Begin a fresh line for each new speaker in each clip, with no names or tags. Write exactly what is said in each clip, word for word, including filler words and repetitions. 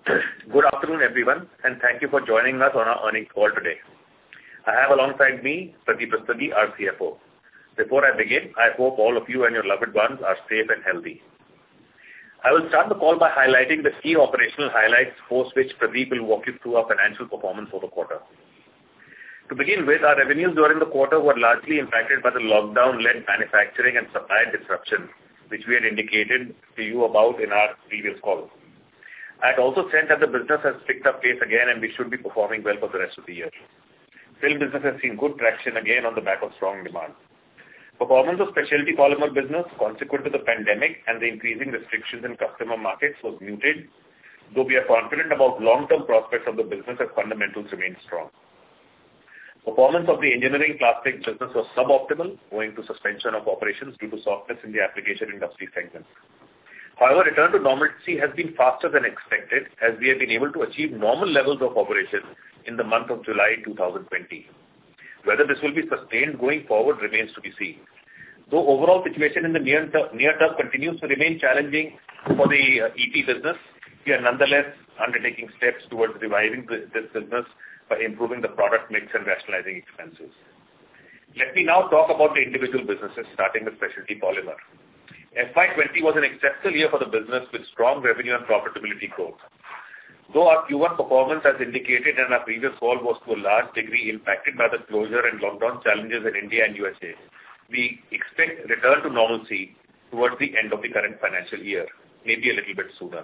Good afternoon, everyone, and thank you for joining us on our earnings call today. I have alongside me Pradeep Rustagi, our C F O. Before I begin, I hope all of you and your loved ones are safe and healthy. I will start the call by highlighting the key operational highlights, post which Pradeep will walk you through our financial performance for the quarter. To begin with, our revenues during the quarter were largely impacted by the lockdown-led manufacturing and supply disruption, which we had indicated to you about in our previous call. I had also said that the business has picked up pace again and we should be performing well for the rest of the year. Film business has seen good traction again on the back of strong demand. Performance of specialty polymer business consequent to the pandemic and the increasing restrictions in customer markets was muted, though we are confident about long-term prospects of the business as fundamentals remain strong. Performance of the engineering plastics business was suboptimal owing to suspension of operations due to softness in the application industry segment. However, return to normalcy has been faster than expected as we have been able to achieve normal levels of operation in the month of July twenty twenty. Whether this will be sustained going forward remains to be seen. Though overall situation in the near term, near term continues to remain challenging for the uh, E P business, we are nonetheless undertaking steps towards reviving this, this business by improving the product mix and rationalizing expenses. Let me now talk about the individual businesses, starting with specialty polymer. F Y twenty was an exceptional year for the business with strong revenue and profitability growth. Though our Q one performance, as indicated in our previous call, was to a large degree impacted by the closure and lockdown challenges in India and U S A, we expect return to normalcy towards the end of the current financial year, maybe a little bit sooner.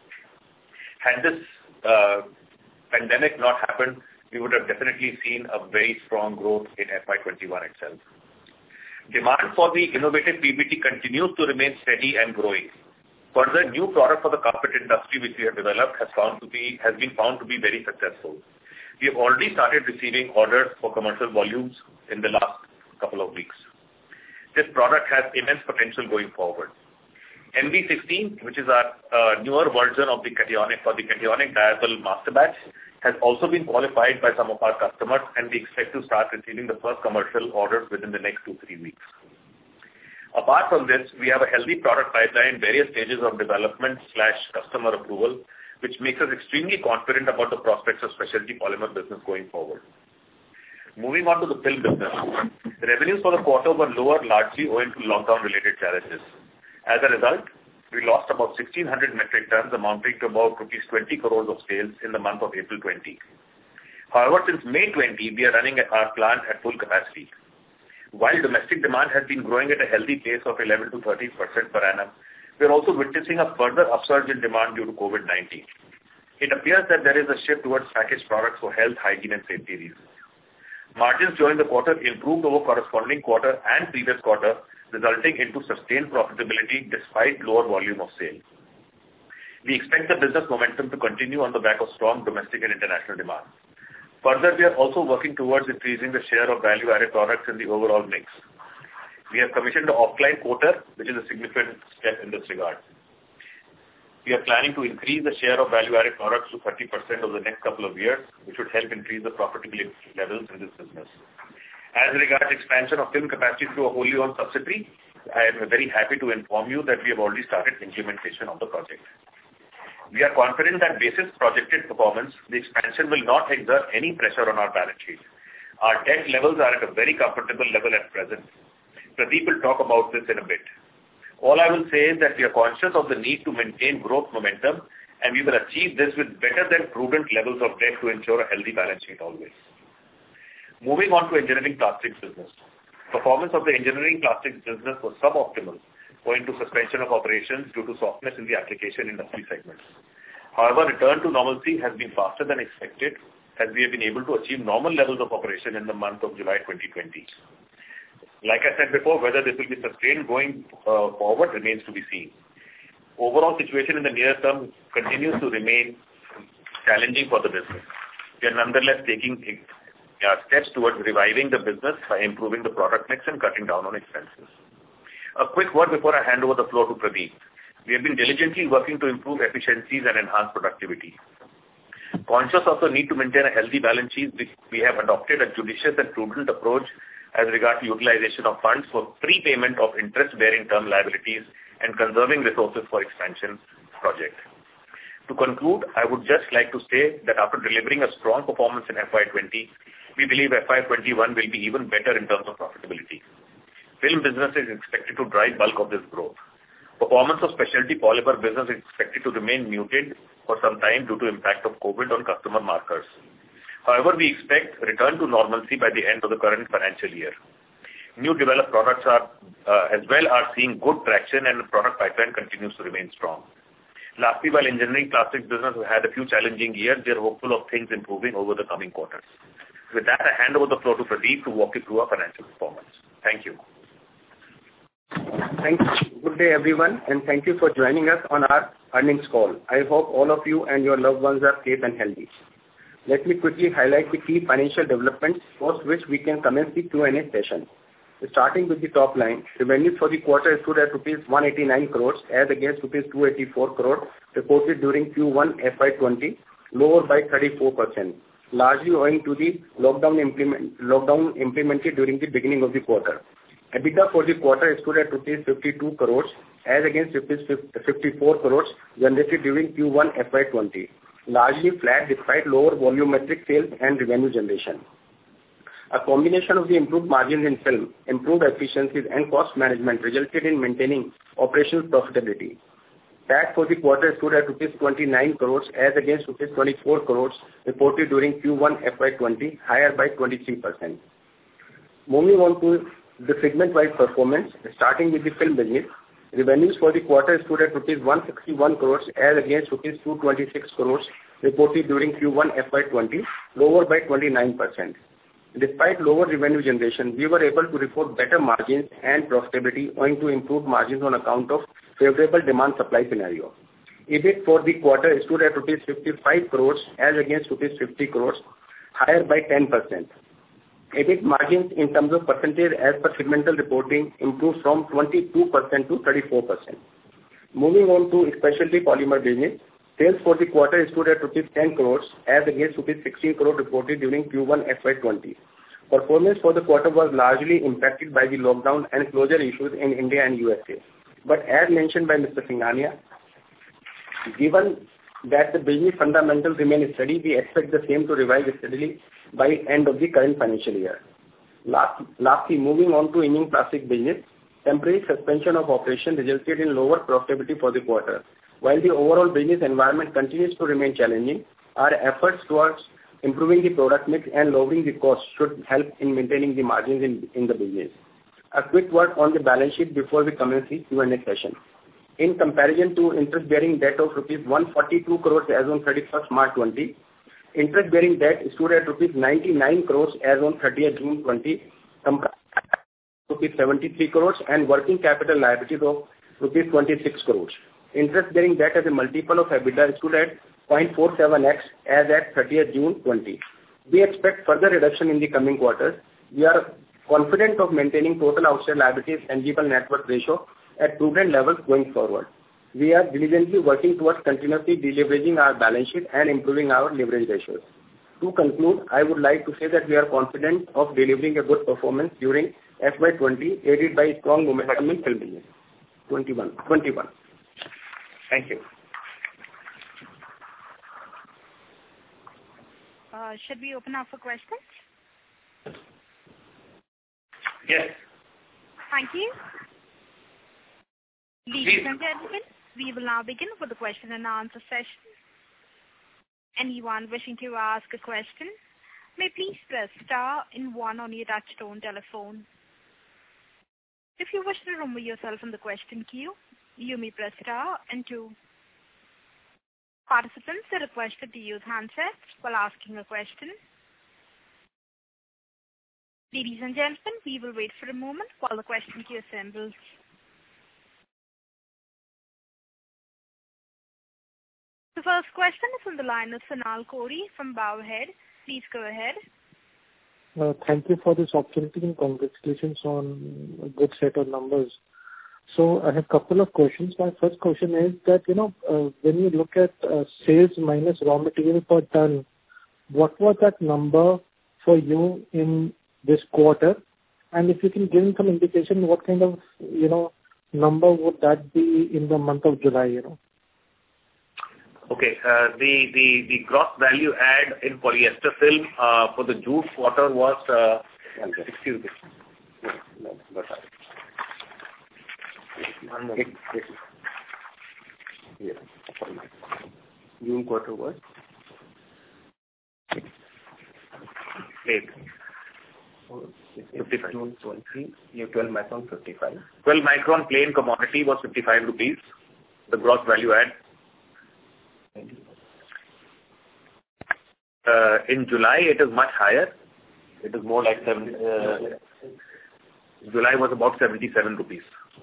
Had this uh, pandemic not happened, we would have definitely seen a very strong growth in F Y twenty-one itself. Demand for the innovative P B T continues to remain steady and growing. Further, new product for the carpet industry which we have developed has found to be has been found to be very successful. We have already started receiving orders for commercial volumes in the last couple of weeks. This product has immense potential going forward. M V sixteen, which is our uh, newer version of the cationic for the cationic diagonal master batch, has also been qualified by some of our customers, and we expect to start receiving the first commercial orders within the next two, three weeks. Apart from this, we have a healthy product pipeline in various stages of development slash customer approval, which makes us extremely confident about the prospects of specialty polymer business going forward. Moving on to the film business. The revenues for the quarter were lower largely owing to lockdown-related challenges. As a result, we lost about sixteen hundred metric tons amounting to about rupees twenty crores of sales in the month of April twenty. However, since May twenty, we are running our plant at full capacity. While domestic demand has been growing at a healthy pace of eleven to thirteen percent per annum, we are also witnessing a further upsurge in demand due to COVID nineteen. It appears that there is a shift towards packaged products for health, hygiene and safety reasons. Margins during the quarter improved over corresponding quarter and previous quarter, resulting into sustained profitability despite lower volume of sale. We expect the business momentum to continue on the back of strong domestic and international demand. Further, we are also working towards increasing the share of value-added products in the overall mix. We have commissioned an offline coater, which is a significant step in this regard. We are planning to increase the share of value-added products to thirty percent over the next couple of years, which would help increase the profitability levels in this business. As regards expansion of film capacity through a wholly owned subsidiary, I am very happy to inform you that we have already started implementation of the project. We are confident that basis projected performance, the expansion will not exert any pressure on our balance sheet. Our debt levels are at a very comfortable level at present. Pradeep will talk about this in a bit. All I will say is that we are conscious of the need to maintain growth momentum, and we will achieve this with better than prudent levels of debt to ensure a healthy balance sheet always. Moving on to engineering plastics business. Performance of the engineering plastics business was suboptimal, owing to suspension of operations due to softness in the application industry segments. However, return to normalcy has been faster than expected, as we have been able to achieve normal levels of operation in the month of July twenty twenty. Like I said before, whether this will be sustained going uh, forward remains to be seen. Overall situation in the near term continues to remain challenging for the business. We are nonetheless taking uh, steps towards reviving the business by improving the product mix and cutting down on expenses. A quick word before I hand over the floor to Pradeep. We have been diligently working to improve efficiencies and enhance productivity. Conscious of the need to maintain a healthy balance sheet, we have adopted a judicious and prudent approach as regards to utilization of funds for prepayment of interest-bearing term liabilities and conserving resources for expansion project. To conclude, I would just like to say that after delivering a strong performance in F Y twenty, we believe F Y twenty-one will be even better in terms of profitability. Film business is expected to drive bulk of this growth. Performance of specialty polymer business is expected to remain muted for some time due to impact of COVID on customer markers. However, we expect return to normalcy by the end of the current financial year. New developed products are uh, as well are seeing good traction and the product pipeline continues to remain strong. Lastly, while engineering plastics business has had a few challenging years, they are hopeful of things improving over the coming quarters. With that, I hand over the floor to Pradeep to walk you through our financial performance. Thank you.
Thank you. Good day, everyone, and thank you for joining us on our earnings call. I hope all of you and your loved ones are safe and healthy. Let me quickly highlight the key financial developments, post which we can commence the Q and A session. Starting with the top line, revenues for the quarter stood at rupees one hundred eighty-nine crores as against rupees two hundred eighty-four crores reported during Q one F Y twenty, lower by thirty-four percent, largely owing to the lockdown, implement, lockdown implemented during the beginning of the quarter. EBITDA for the quarter stood at rupees fifty-two crores as against rupees fifty-four crores generated during Q one F Y twenty, largely flat despite lower volumetric sales and revenue generation. A combination of the improved margins in film, improved efficiencies and cost management resulted in maintaining operational profitability. P A T for the quarter stood at rupees twenty-nine crores as against rupees twenty-four crores reported during Q one F Y twenty, higher by twenty-three percent. Moving on to the segment-wise performance, starting with the film business, revenues for the quarter stood at rupees one hundred sixty-one crores as against rupees two hundred twenty-six crores reported during Q one F Y twenty, lower by twenty-nine percent. Despite lower revenue generation, we were able to report better margins and profitability owing to improved margins on account of favorable demand-supply scenario. EBIT for the quarter stood at rupees fifty-five crores as against rupees fifty crores, higher by ten percent. EBIT margins in terms of percentage as per segmental reporting improved from twenty-two percent to thirty-four percent. Moving on to specialty polymer business, sales for the quarter stood at rupees ten crores as against rupees sixteen crores reported during Q one F Y twenty. Performance for the quarter was largely impacted by the lockdown and closure issues in India and U S A. But as mentioned by Mister Singhania, given that the business fundamentals remain steady, we expect the same to revive steadily by end of the current financial year. Last, lastly, moving on to engineering plastic business, temporary suspension of operation resulted in lower profitability for the quarter. While the overall business environment continues to remain challenging, our efforts towards improving the product mix and lowering the cost should help in maintaining the margins in, in the business. A quick word on the balance sheet before we commence the Q and A session. In comparison to interest-bearing debt of rupees one hundred forty-two crores as on thirty-first March twenty, interest-bearing debt stood at rupees ninety-nine crores as on thirtieth June twenty, compared to rupees seventy-three crores and working capital liabilities of rupees twenty-six crores. Interest-bearing debt as a multiple of EBITDA stood at zero point four seven x as at thirtieth June twenty. We expect further reduction in the coming quarters. We are confident of maintaining total outstanding liabilities and tangible net worth ratio at prudent levels going forward. We are diligently working towards continuously deleveraging our balance sheet and improving our leverage ratios. To conclude, I would like to say that we are confident of delivering a good performance during F Y twenty, aided by strong momentum in film business. twenty-one. twenty-one. Thank you.
Uh, should we open up for questions?
Yes.
Thank you. Ladies and gentlemen, we will now begin with the question and answer session. Anyone wishing to ask a question may please press star and one on your touchtone telephone. If you wish to remove yourself from the question queue, you may press star and two. Participants are requested to use handsets while asking a question. Ladies and gentlemen, we will wait for a moment while the question queue assembles. The first question is on the line of Sonal Kori from Bowhead. Please go ahead.
Uh, thank you for this opportunity and congratulations on a good set of numbers. So I have a couple of questions. My first question is that, you know, uh, when you look at uh, sales minus raw material per ton, what was that number for you in this quarter? And if you can give me some indication, what kind of, you know, number would that be in the month of July, you know?
Okay. Uh, the, the, the gross value add in polyester film uh, for the June quarter was uh, sixty rupees.
No, no,
One more.
Yeah. June quarter was
Eight. fifty-five.
June twenty, yeah, twelve micron, fifty-five.
twelve micron plain commodity was fifty-five rupees, the gross value add. Uh, in July, it is much higher. It is more like seven. Uh, July was about seventy-seven rupees.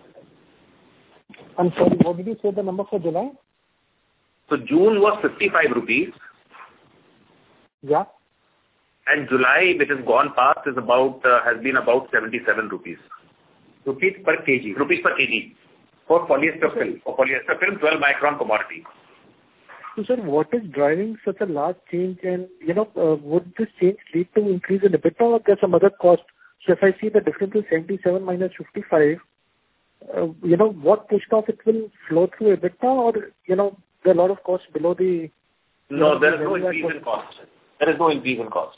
I'm sorry, what did you say the number for July?
So June was fifty-five rupees.
Yeah.
And July, which has gone past, is about uh, has been about seventy-seven rupees.
Rupees per kg.
Rupees per kg.
For polyester film.
For polyester film, twelve micron commodity.
So, sir, what is driving such a large change? And, you know, uh, would this change lead to increase in EBITDA or there's some other cost? So if I see the difference is seventy-seven minus fifty-five, uh, you know, what pushed off it will flow through EBITDA or, you know, there are a lot of costs below the...
No,
know,
there is
the
no increase in cost. There is no increase in cost.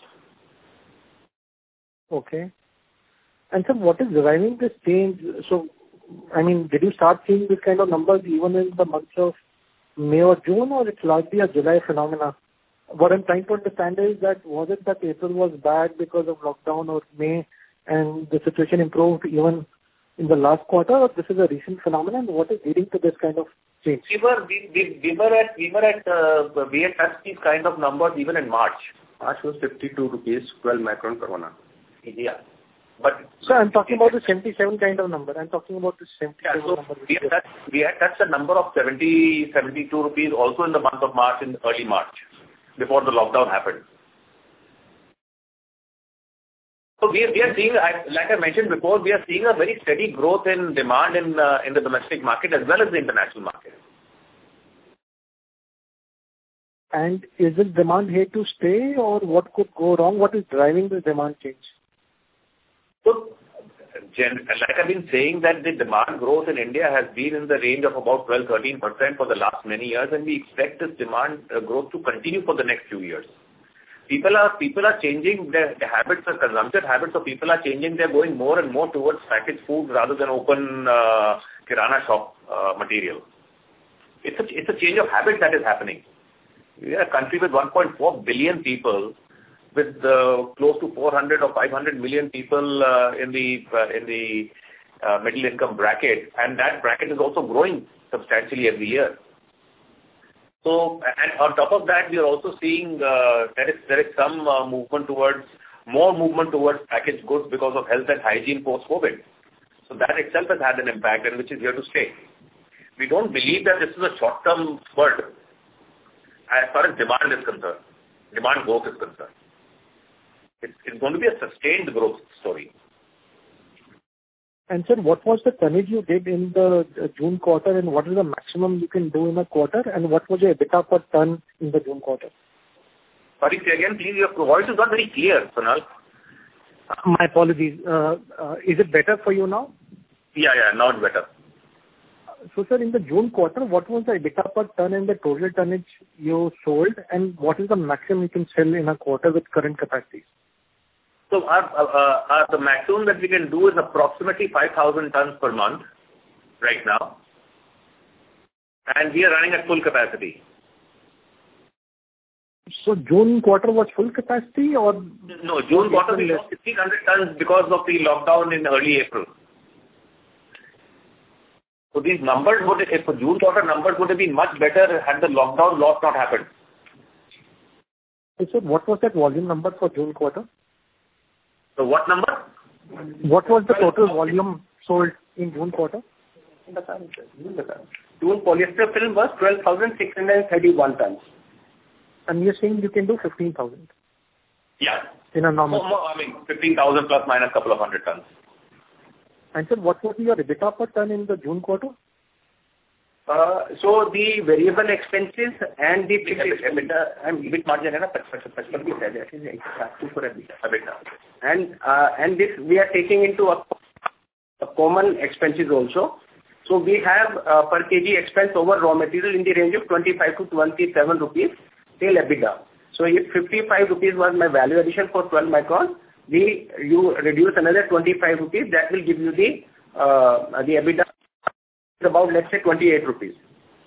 Okay. And sir, what is driving this change? So, I mean, did you start seeing this kind of numbers even in the months of May or June, or it's largely a July phenomena? What I'm trying to understand is that was it that April was bad because of lockdown, or May and the situation improved even in the last quarter, or this is a recent phenomenon? What is leading to this kind of change?
We were we, we, we were at we were at uh, we had touched these kind of numbers even in March.
March was fifty-two rupees, twelve micron corona.
Yeah. But
so I'm talking about the seventy-seven kind of number. I'm talking about the seventy-seven
yeah, so
number.
We had, touched, we had touched a number of seventy, seventy-two rupees also in the month of March, in early March, before the lockdown happened. So we are, we are seeing, like I mentioned before, we are seeing a very steady growth in demand in uh, in the domestic market as well as the international market.
And is this demand here to stay, or what could go wrong? What is driving the demand change?
So, like I've been saying, that the demand growth in India has been in the range of about twelve to thirteen percent for the last many years, and we expect this demand uh, growth to continue for the next few years. People are people are changing their, their habits, their consumption habits of people are changing. They're going more and more towards packaged food rather than open uh, kirana shop uh, material. It's a, it's a change of habit that is happening. We are a country with one point four billion people, with uh, close to four hundred or five hundred million people uh, in the uh, in the uh, middle income bracket, and that bracket is also growing substantially every year. So, and on top of that, we are also seeing uh, there is there is some uh, movement towards more movement towards packaged goods because of health and hygiene post-COVID. So that itself has had an impact, and which is here to stay. We don't believe that this is a short-term spurt as far as demand is concerned, demand growth is concerned. It's, it's going to be a sustained growth story.
And sir, what was the tonnage you did in the June quarter, and what is the maximum you can do in a quarter, and what was your EBITDA per ton in the June quarter?
Sorry, say again, please. Your voice is not very clear, Sonal.
My apologies. Uh, uh, is it better for you now?
Yeah, yeah, now it's better.
So, sir, in the June quarter, what was the EBITDA per ton and the total tonnage you sold, and what is the maximum you can sell in a quarter with current capacities?
So, our, uh, our, the maximum that we can do is approximately five thousand tons per month right now, and we are running at full capacity.
So, June quarter was full capacity, or?
No, June quarter we lost fifteen hundred tons because of the lockdown in early April. So these numbers would, if for June quarter numbers would have been much better had the lockdown loss not happened.
So what was that volume number for June quarter?
So what number?
What was the total volume sold in June quarter?
June polyester film was twelve thousand six hundred thirty-one tons.
And you're saying you can do fifteen thousand?
Yeah.
In a normal?
More, more, I mean, fifteen thousand plus minus a couple of hundred tons.
And sir, what would be your EBITDA per ton in the June quarter?
Uh, so the variable expenses and the fixed EBITDA, and EBIT margin is fifty percent, that is exactly for EBITDA. And uh, and this we are taking into a, a common expenses also. So we have uh, per kg expense over raw material in the range of twenty-five to twenty-seven rupees till EBITDA. So if fifty-five rupees was my value addition for twelve micron, we you reduce another twenty-five rupees, that will give you the uh, the EBITDA about, let's say, twenty-eight rupees.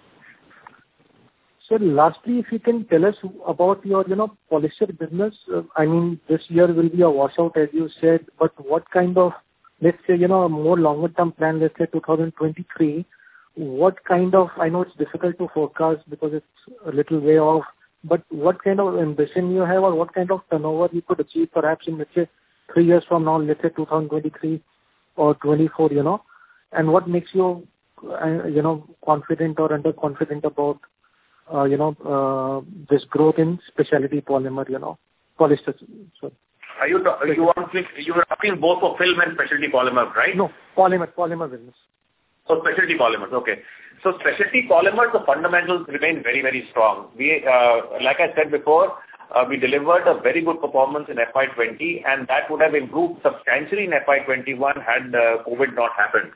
So lastly, if you can tell us about your, you know, polyester business. Uh, I mean, this year will be a washout, as you said, but what kind of, let's say, you know, a more longer term plan, let's say two thousand twenty-three, what kind of, I know it's difficult to forecast because it's a little way off, but what kind of ambition you have, or what kind of turnover you could achieve perhaps in, let's say, three years from now, let's say two thousand twenty-three or twenty-four, you know, and what makes you, uh, you know, confident or underconfident about, uh, you know, uh, this growth in specialty polymer, you know, polyester. Sorry.
Are you, you want to, you were asking both for film and specialty polymers, right?
No, polymer, polymer business.
So specialty polymers, okay. So specialty polymers, the fundamentals remain very, very strong. We, uh, like I said before, uh, we delivered a very good performance in F Y twenty, and that would have improved substantially in F Y twenty-one had uh, COVID not happened.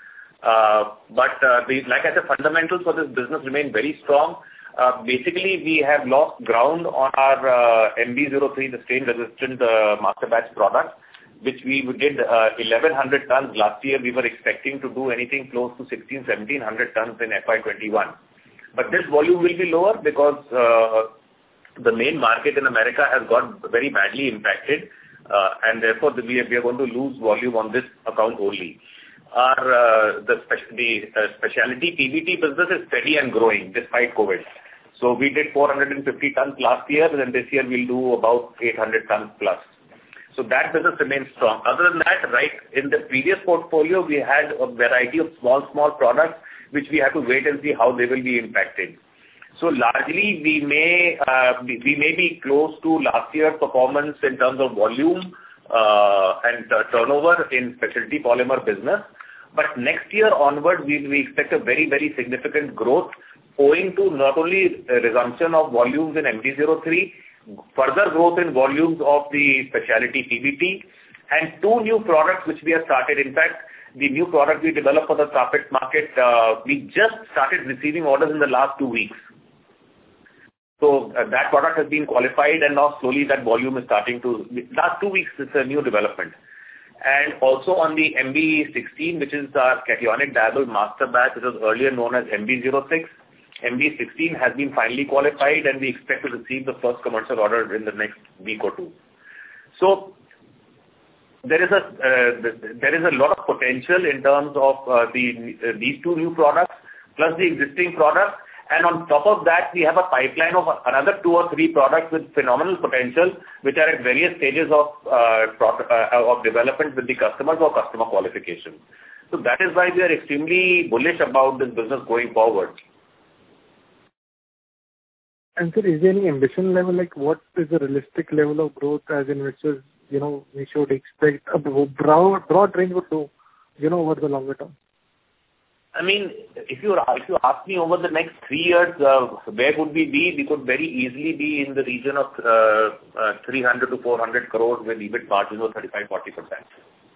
Uh, but uh, the, like I said, fundamentals for this business remain very strong. Uh, basically, we have lost ground on our uh, M B zero three, the stain-resistant uh, master batch product, which we did uh, eleven hundred tons last year. We were expecting to do anything close to sixteen, seventeen hundred tons in F Y twenty-one. But this volume will be lower because uh, the main market in America has got very badly impacted, uh, and therefore we are, we are going to lose volume on this account only. Our uh, the, speci- the uh, specialty P V T business is steady and growing despite COVID. So we did four hundred fifty tons last year, and this year we'll do about eight hundred tons plus. So that business remains strong. Other than that, right, in the previous portfolio, we had a variety of small, small products which we have to wait and see how they will be impacted. So largely, we may uh, we, we may be close to last year's performance in terms of volume uh, and uh, turnover in specialty polymer business. But next year onward, we, we expect a very, very significant growth owing to not only a resumption of volumes in M B zero three, further growth in volumes of the specialty P V T, and two new products which we have started. In fact, the new product we developed for the carpet market, uh, we just started receiving orders in the last two weeks. So uh, that product has been qualified, and now slowly that volume is starting to, last two weeks it's a new development. And also on the M B sixteen, which is our cationic diol master batch, which was earlier known as M B zero six, M B sixteen has been finally qualified, and we expect to receive the first commercial order in the next week or two. So there is a uh, there is a lot of potential in terms of uh, the uh, these two new products plus the existing products, and on top of that we have a pipeline of another two or three products with phenomenal potential, which are at various stages of uh, pro- uh, of development with the customers or customer qualification. So that is why we are extremely bullish about this business going forward.
And sir, is there any ambition level, like what is the realistic level of growth as in which is, you know, we should expect a broad, broad range would do, you know, over the longer term?
I mean, if you if you ask me over the next three years, uh, where would we be? We could very easily be in the region of uh, uh, three hundred to four hundred crores with EBIT margins of thirty-five to forty percent.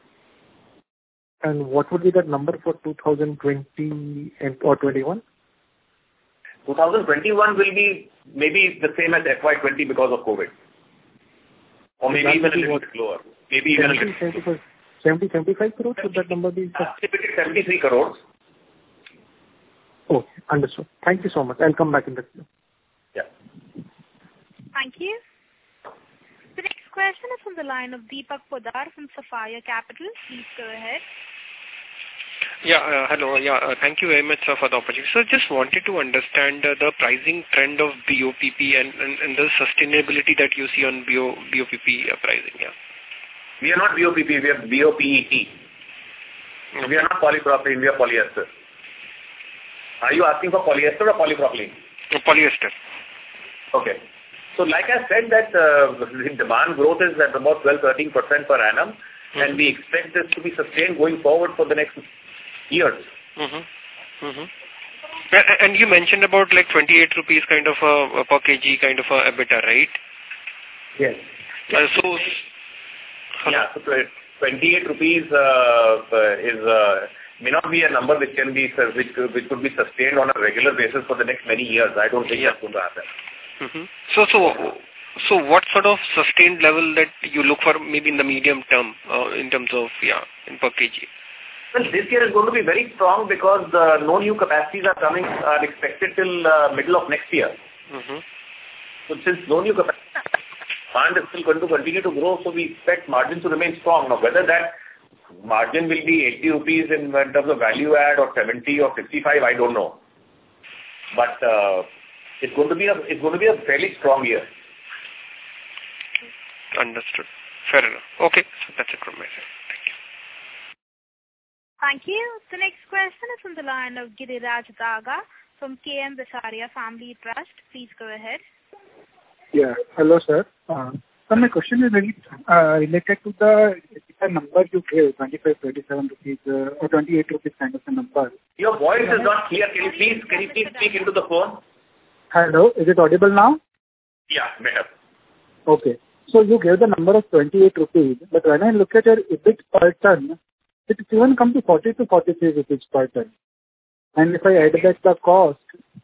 And what would be that number for two thousand twenty and or twenty-one?
twenty twenty-one will be maybe the same as F Y twenty because of COVID. Or maybe even a little bit lower. Maybe even a little bit.
seventy, seventy-five crores, would that number be?
seventy-three crores.
Oh, understood. Thank you so much. I'll come back in the queue.
Yeah.
Thank you. The next question is from the line of Deepak Podar from Sapphire Capital. Please go ahead.
Yeah, uh, hello. Yeah, uh, thank you very much, sir, for the opportunity. So just wanted to understand uh, the pricing trend of B O P P and, and, and the sustainability that you see on B O P P uh, pricing. Yeah.
We are not B O P P, we are B O P E T. Okay. We are not polypropylene, we are polyester. Are you asking for polyester or polypropylene?
Uh, polyester.
Okay. So like I said that uh, the demand growth is at about twelve to thirteen percent per annum, mm-hmm. and we expect this to be sustained going forward for the next years.
Mm-hmm. Mm-hmm. And you mentioned about like twenty-eight rupees kind of a, a per kg kind of a EBITDA, right?
Yes.
Uh, so,
yeah, so twenty-eight rupees uh, is uh, may not be a number which can be which which could be sustained on a regular basis for the next many years. I don't think yeah. that's going to happen.
Mm-hmm. So, so, so, what sort of sustained level that you look for, maybe in the medium term, uh, in terms of yeah, in per kg?
Well, this year is going to be very strong because uh, no new capacities are coming, are expected till uh, middle of next year. Mm-hmm. So since no new capacity, demand is still going to continue to grow, so we expect margins to remain strong. Now, whether that margin will be eighty rupees in, in terms of value add or seventy or sixty-five, I don't know. But uh, it's going to be a it's going to be a fairly strong year.
Understood. Fair enough. Okay, so that's it from my side.
Thank you. The next question is from the line of Giriraj Daga from K M Visaria Family Trust. Please go ahead.
Yeah. Hello, sir. Uh, so my question is really uh, related to the, the number you gave, twenty-five, twenty-seven rupees uh, or twenty-eight rupees kind of a number.
Your voice is not clear. Can you please can you please speak into the phone?
Hello. Is it audible now?
Yeah, better.
Okay. So you gave the number of twenty-eight rupees, but when I look at your E B I T per ton, it even come to forty to forty-three rupees per ton. And if I add back the cost...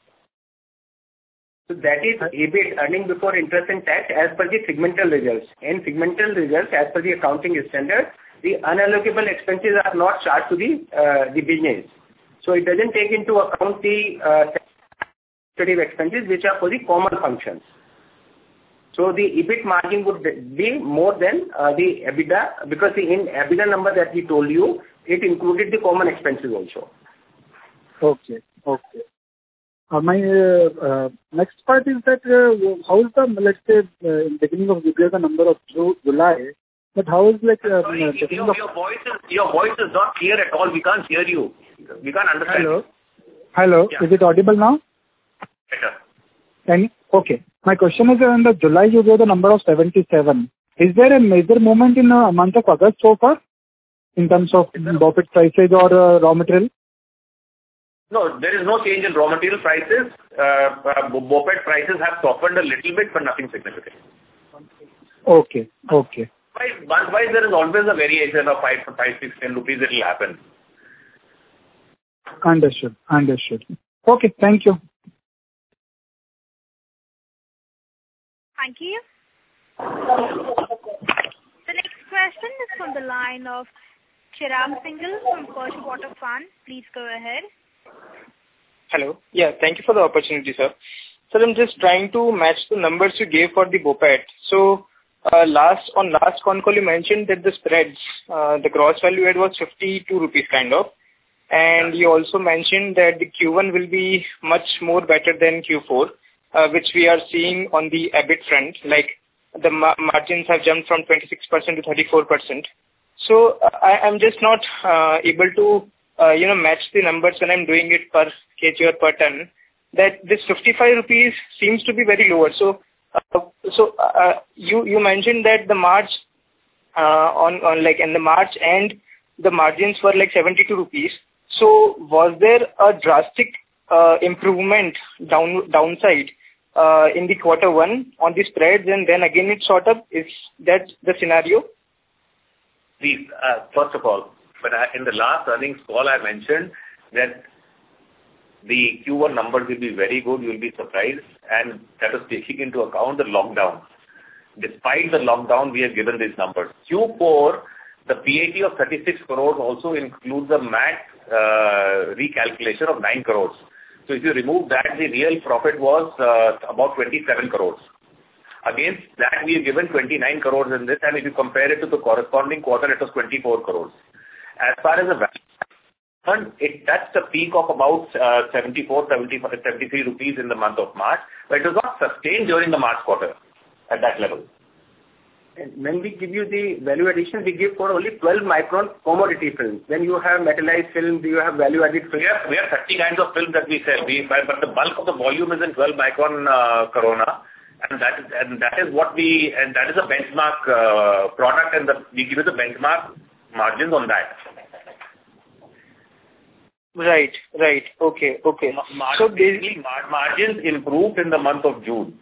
So that is E B I T, earning before interest and tax, as per the segmental results. In segmental results, as per the accounting standard, the unallocable expenses are not charged to the uh, the business. So it doesn't take into account the uh, administrative expenses which are for the common functions. So the E B I T margin would be more than uh, the EBITDA, because the in EBITDA number that we told you, it included the common expenses also.
Okay, okay. Uh, my uh, uh, next part is that uh, how is the, let's say, uh, in the beginning of the year, the number of July, but how is like... Uh,
Sorry, your, your,
of...
voice is, your voice is not clear at all. We can't hear you. We can't understand.
Hello? Hello, yeah. Is it audible now?
Better.
And, okay. My question is, in the July you gave the number of seventy-seven. Is there a major movement in the month of August so far in terms of bauxite prices or uh, raw material?
No, there is no change in raw material prices. Uh, uh, bauxite prices have softened a little bit, but nothing significant.
Okay, okay.
Month-wise, there is always a variation of five, five, six, ten rupees. It will happen.
Understood, understood. Okay, thank you.
Thank you. The next question is from the line of Chirag Singhal from Perch Water Fund. Please go ahead.
Hello. Yeah, thank you for the opportunity, sir. Sir, I'm just trying to match the numbers you gave for the bauxite. So, uh, last on last con call you mentioned that the spreads, uh, the gross value add was fifty-two rupees kind of, and you also mentioned that the Q one will be much more better than Q four. Uh, which we are seeing on the E B I T front, like the ma- margins have jumped from twenty-six percent to thirty-four percent. So uh, I am just not uh, able to, uh, you know, match the numbers when I'm doing it per kg or per ton. That this fifty-five rupees seems to be very lower. So, uh, so uh, you you mentioned that the March uh, on on like in the March end the margins were like seventy-two rupees. So was there a drastic uh, improvement down downside? Uh, in the quarter one on the spreads, and then again it sort of, is that the scenario?
The, uh, first of all, but I, in the last earnings call I mentioned that the Q one numbers will be very good, you will be surprised, and that is taking into account the lockdown. Despite the lockdown, we have given these numbers. Q four, the P A T of thirty-six crores also includes a M A T uh, recalculation of nine crores. So if you remove that, the real profit was uh, about twenty-seven crores. Against that, we have given twenty-nine crores in this, and if you compare it to the corresponding quarter, it was twenty-four crores. As far as the value, it touched a peak of about uh, seventy-four, seventy-five, seventy-three rupees in the month of March, but it was not sustained during the March quarter at that level.
And when we give you the value addition, we give for only twelve micron commodity films. Then you have metallized films, you have value added films.
We have, we have thirty kinds of films that we sell, we, but the bulk of the volume is in twelve micron uh, Corona, and that is and that is what we and that is a benchmark uh, product, and the, we give you the benchmark margins on that.
Right, right, okay, okay.
Mar-
so
basically, mar- margins improved in the month of June.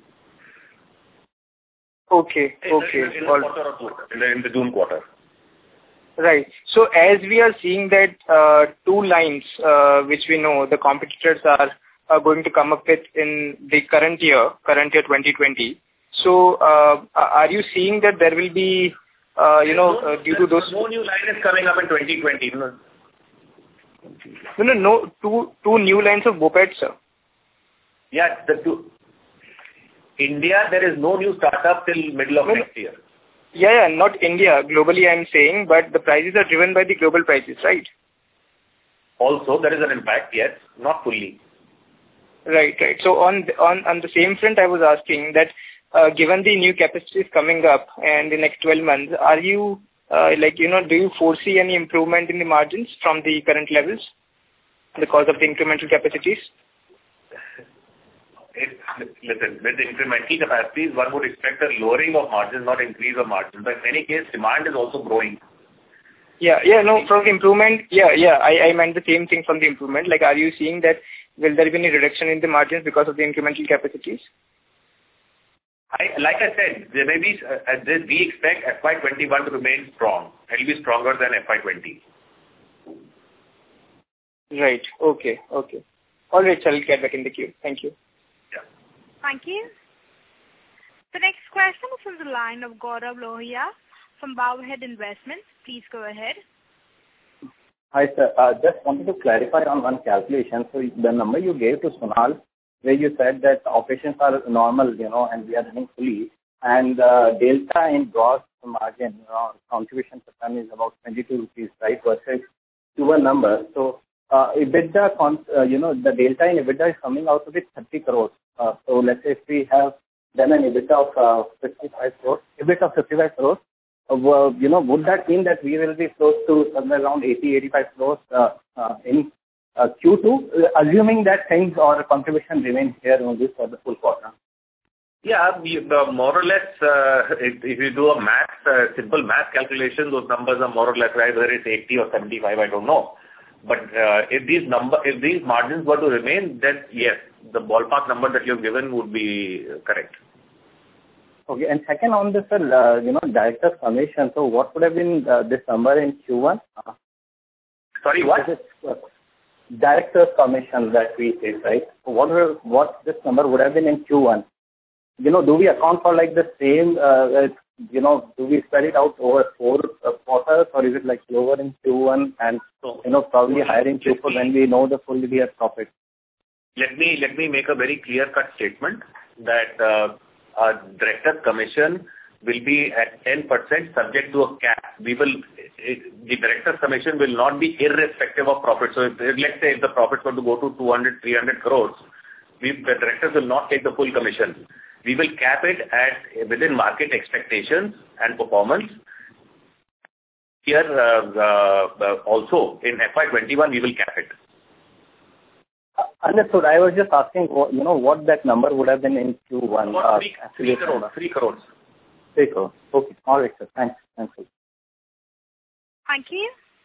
Okay, okay.
In the, in the, quarter or two, in the, in the June quarter.
Right. So as we are seeing that uh, two lines, uh, which we know the competitors are, are going to come up with in the current year, current year twenty twenty. So uh, are you seeing that there will be, uh, you know, uh, due to those...
No new line is coming up in twenty twenty. No,
no, no, no two, two new lines of BOPET, sir.
Yeah, the two. India, there is no new startup till middle of no, next year.
Yeah, yeah, not India. Globally, I'm saying, but the prices are driven by the global prices, right?
Also, there is an impact, yes, not fully.
Right, right. So on the, on on the same front, I was asking that uh, given the new capacities coming up and the next twelve months, are you uh, like you know do you foresee any improvement in the margins from the current levels because of the incremental capacities?
It, listen, with the incremental capacities, one would expect a lowering of margins, not increase of margins. But in any case, demand is also growing.
Yeah, yeah, no, from improvement, yeah, yeah, I, I meant the same thing from the improvement. Like, are you seeing that, will there be any reduction in the margins because of the incremental capacities?
I, like I said, there may be, uh, this, we expect F Y twenty-one to remain strong. It will be stronger than F Y twenty.
Right, okay, okay. All right, so I'll get back in the queue. Thank you.
Yeah.
Thank you. The next question is from the line of Gaurav Lohia from Bowhead Investments. Please go ahead.
Hi, sir. Uh, just wanted to clarify on one calculation. So the number you gave to Sonal, where you said that operations are normal, you know, and we are running fully, and uh, delta in gross margin, you know, contribution per ton is about twenty-two rupees, right, versus to a number. So uh, EBITDA, con- uh, you know, the delta in EBITDA is coming out to be thirty crores. Uh, so let's say if we have done an EBITDA of uh, fifty-five crores, EBITDA of fifty-five crores, uh, well, you know, would that mean that we will be close to somewhere around eighty, eighty-five crores uh, uh, in uh, Q two, uh, assuming that things or contribution remains here only for the full quarter?
Yeah, we, uh, more or less, uh, if, if you do a math, uh, simple math calculation, those numbers are more or less right, whether it's eighty or seventy-five, I don't know. But uh, if these number, if these margins were to remain, then yes, the ballpark number that you've given would be correct.
Okay, and second on this, uh, you know, director's commission. So what would have been uh, this number in Q one? Uh,
Sorry, what?
This is, uh, director's commission that we say, right? So what were, what this number would have been in Q one? You know, do we account for like the same, uh, you know, do we spread it out over four uh, quarters, or is it like lower in Q one and, you know, probably higher in Q four when we know the full year profit?
Let me, let me make a very clear-cut statement that uh, our director's commission will be at ten percent subject to a cap. We will, it, the director's commission will not be irrespective of profit. So if, let's say if the profits were to go to two hundred, three hundred crores, we, the directors will not take the full commission. We will cap it at within market expectations and performance. Here uh, uh, also in F Y twenty-one we will cap it.
Uh, understood. I was just asking, you know, what that number would have been in Q one.
About three, uh, three crores. Three crores.
Three crores. Okay. All right, sir. Thanks. Thanks.
Thank you.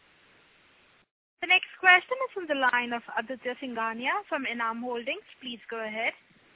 The next question is from the line of Aditya Singhania from Enam Holdings. Please go ahead.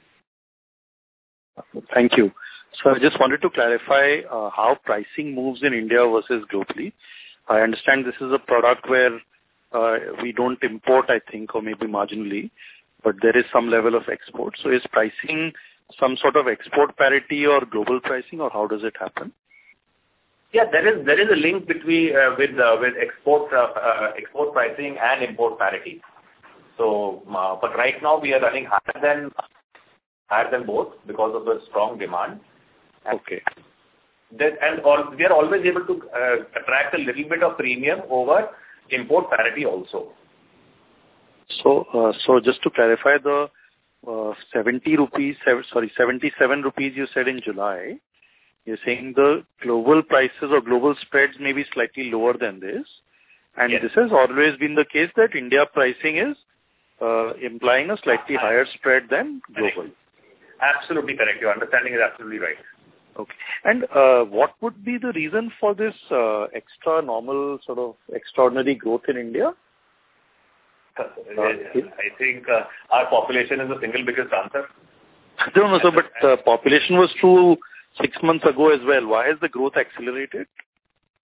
Thank you. So I just wanted to clarify uh, how pricing moves in India versus globally. I understand this is a product where uh, we don't import, I think, or maybe marginally, but there is some level of export. So is pricing some sort of export parity or global pricing, or how does it happen?
Yeah, there is there is a link between uh, with uh, with export uh, uh, export pricing and import parity. So, uh, but right now we are running higher than higher than both because of the strong demand.
Okay.
That, and all, we are always able to uh, attract a little bit of premium over import parity also.
So, uh, so just to clarify, the uh, seventy rupees, sorry, seventy-seven rupees you said in July, you're saying the global prices or global spreads may be slightly lower than this, and
yes.
This has always been the case that India pricing is uh, implying a slightly higher spread than global.
Correct. Absolutely correct. Your understanding is absolutely right.
Okay. And uh, what would be the reason for this uh, extra normal sort of extraordinary growth in India?
Uh, I think uh, our population is the single biggest answer.
I don't know, sir, but uh, population was true six months ago as well. Why has the growth accelerated?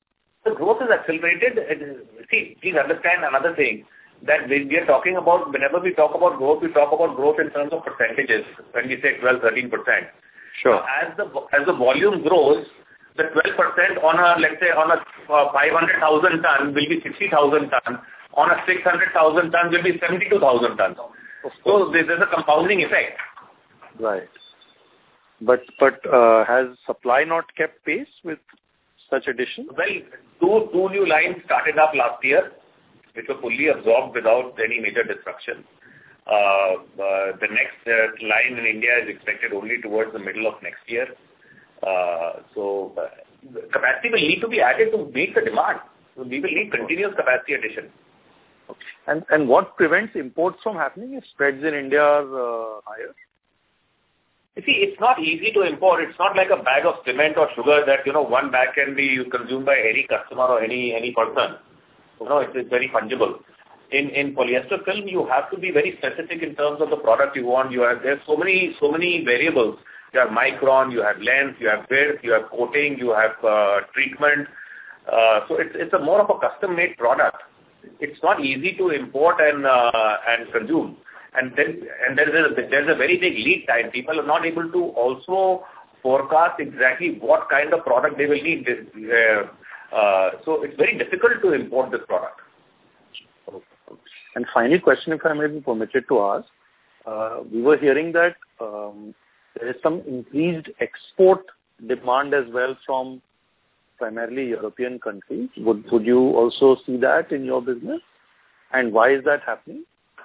The growth is accelerated. See, please understand another thing, that when we are talking about, whenever we talk about growth, we talk about growth in terms of percentages, when we say twelve, thirteen percent.
Sure.
As the as the volume grows, the twelve percent on a, let's say, on a uh, five hundred thousand ton will be sixty thousand ton, on a six hundred thousand ton will be seventy-two thousand tons. So there's a compounding effect.
Right. But but uh, has supply not kept pace with such addition?
Well, two two new lines started up last year, which were fully absorbed without any major disruption. Uh, uh, the next uh, line in India is expected only towards the middle of next year. Uh, so uh, capacity will need to be added to meet the demand. So we will need continuous capacity addition.
Okay. And and what prevents imports from happening if spreads in India are uh, higher?
You see, it's not easy to import. It's not like a bag of cement or sugar that, you know, one bag can be consumed by any customer or any any person. You know, it's, it's very fungible. In in polyester film, you have to be very specific in terms of the product you want. You have there's so many so many variables. You have micron, you have length, you have width, you have coating, you have uh, treatment. Uh, so it's it's a more of a custom-made product. It's not easy to import and uh, and consume. And then and there is a, there's a very big lead time. People are not able to also forecast exactly what kind of product they will need. Uh, uh, so it's very difficult to import this product.
And final question, if I may be permitted to ask, uh, we were hearing that um, there is some increased export demand as well from primarily European countries. Would would you also see that in your business? And why is that happening?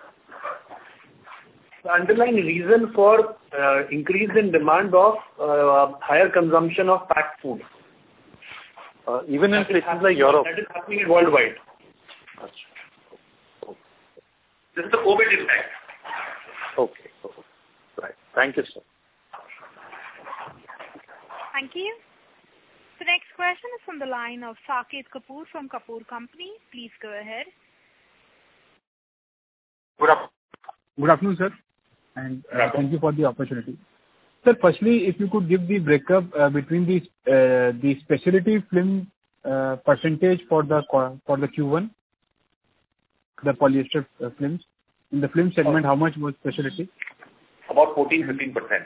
The underlying reason for uh, increase in demand of uh, higher consumption of packed food.
Uh, even in places like Europe.
That is happening worldwide.
This is the COVID impact.
Okay. okay. Right. Thank you, sir.
Thank you. The next question is from the line of Saket Kapoor from Kapoor Company. Please go ahead.
Good afternoon. Good afternoon, sir. And uh, thank you for the opportunity. Sir, firstly, if you could give the breakup uh, between the uh, the specialty film uh, percentage for the for the Q one, the polyester uh, films. In the film segment, how much was specialty?
About fourteen to fifteen percent.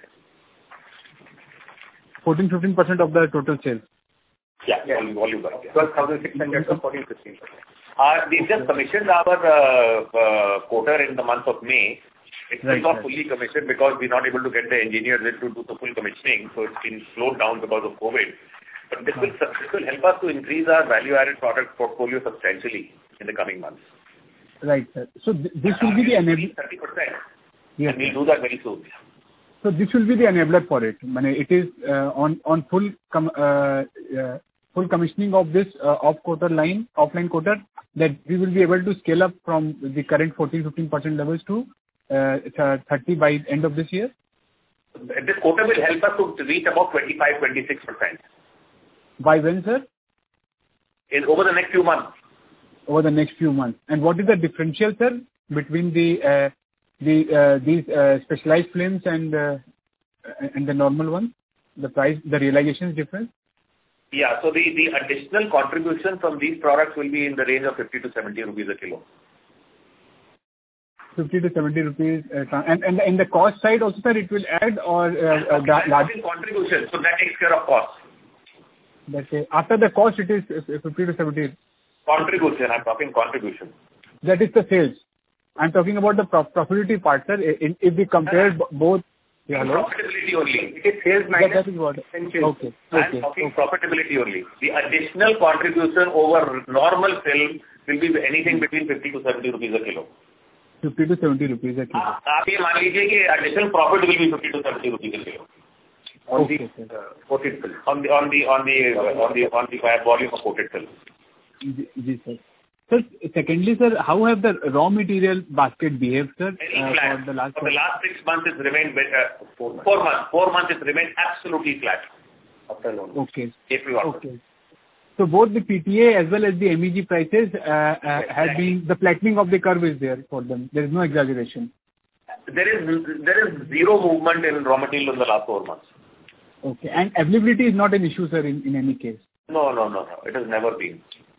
fourteen to fifteen percent of the total sales?
Yeah, yeah. volume. twelve thousand six hundred to fourteen to fifteen percent. Uh, we just commissioned our uh, uh, coater in the month of May. It's still right, not right. fully commissioned because we're not able to get the engineers in to do the full commissioning, so it's been slowed down because of COVID. But this will, this will help us to increase our value-added product portfolio substantially in the coming months.
Right, sir. So th- this will be the enabler.
thirty percent. Yes, and we'll do that very soon.
So this will be the enabler for it. I mean, it is uh, on on full com- uh, uh, full commissioning of this uh, off-coater line, offline coater, that we will be able to scale up from the current fourteen to fifteen percent levels to uh, thirty by end of this year.
This coater will help us to reach about twenty-five to twenty-six percent.
By when, sir?
In over the next few months.
Over the next few months. And what is the differential, sir, between the uh, the uh, these uh, specialized films and uh, and the normal ones? The price, the realization is different?
Yeah. So the, the additional contribution from these products will be in the range of fifty to seventy rupees a kilo.
fifty to seventy rupees. Uh, and and in the cost side also, sir, it will add or uh, uh,
that, that is contribution. So that takes care of cost.
That's it. After the cost, it is fifty to seventy.
Contribution. I'm talking contribution.
That is the sales. I'm talking about the prof- profitability part, sir. If, if we compare b- both.
Yeah, profitability only.
It is sales minus.
That, that is what. Okay. Okay.
I'm talking okay. profitability only. The additional contribution over normal film will be anything between fifty to seventy rupees a kilo.
fifty to seventy rupees a kilo.
आप ये मान लीजिए कि additional profit will be fifty to seventy rupees a kilo. On okay, the uh, coated film. On the on the on the uh, on the on the volume of coated film.
Yes, sir. Sir, secondly, sir, how have the raw material basket behaved, sir?
Very uh, flat. For the last, for the last six months, it's remained uh, four, months. four months. Four months, it's remained absolutely flat. After long.
Okay.
April onwards.
Okay. So both the P T A as well as the M E G prices uh, uh, exactly. have been, the flattening of the curve is there for them. There is no exaggeration.
There is there is zero movement in raw material in the last four months.
Okay. And availability is not an issue, sir, in, in any case?
No, no, no, no. It has never been.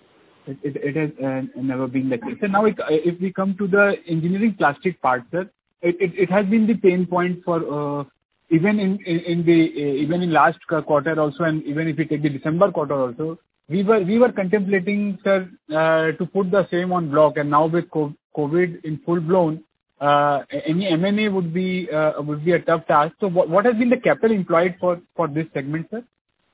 It, it, it has uh, never been the case. So now, it, if we come to the engineering plastic part, sir, it, it, it has been the pain point for uh, even in, in, in the uh, even in last quarter also, and even if we take the December quarter also, we were we were contemplating, sir, uh, to put the same on block, and now with COVID in full blown, uh, any M and A would be uh, would be a tough task. So, what, what has been the capital employed for for this segment, sir?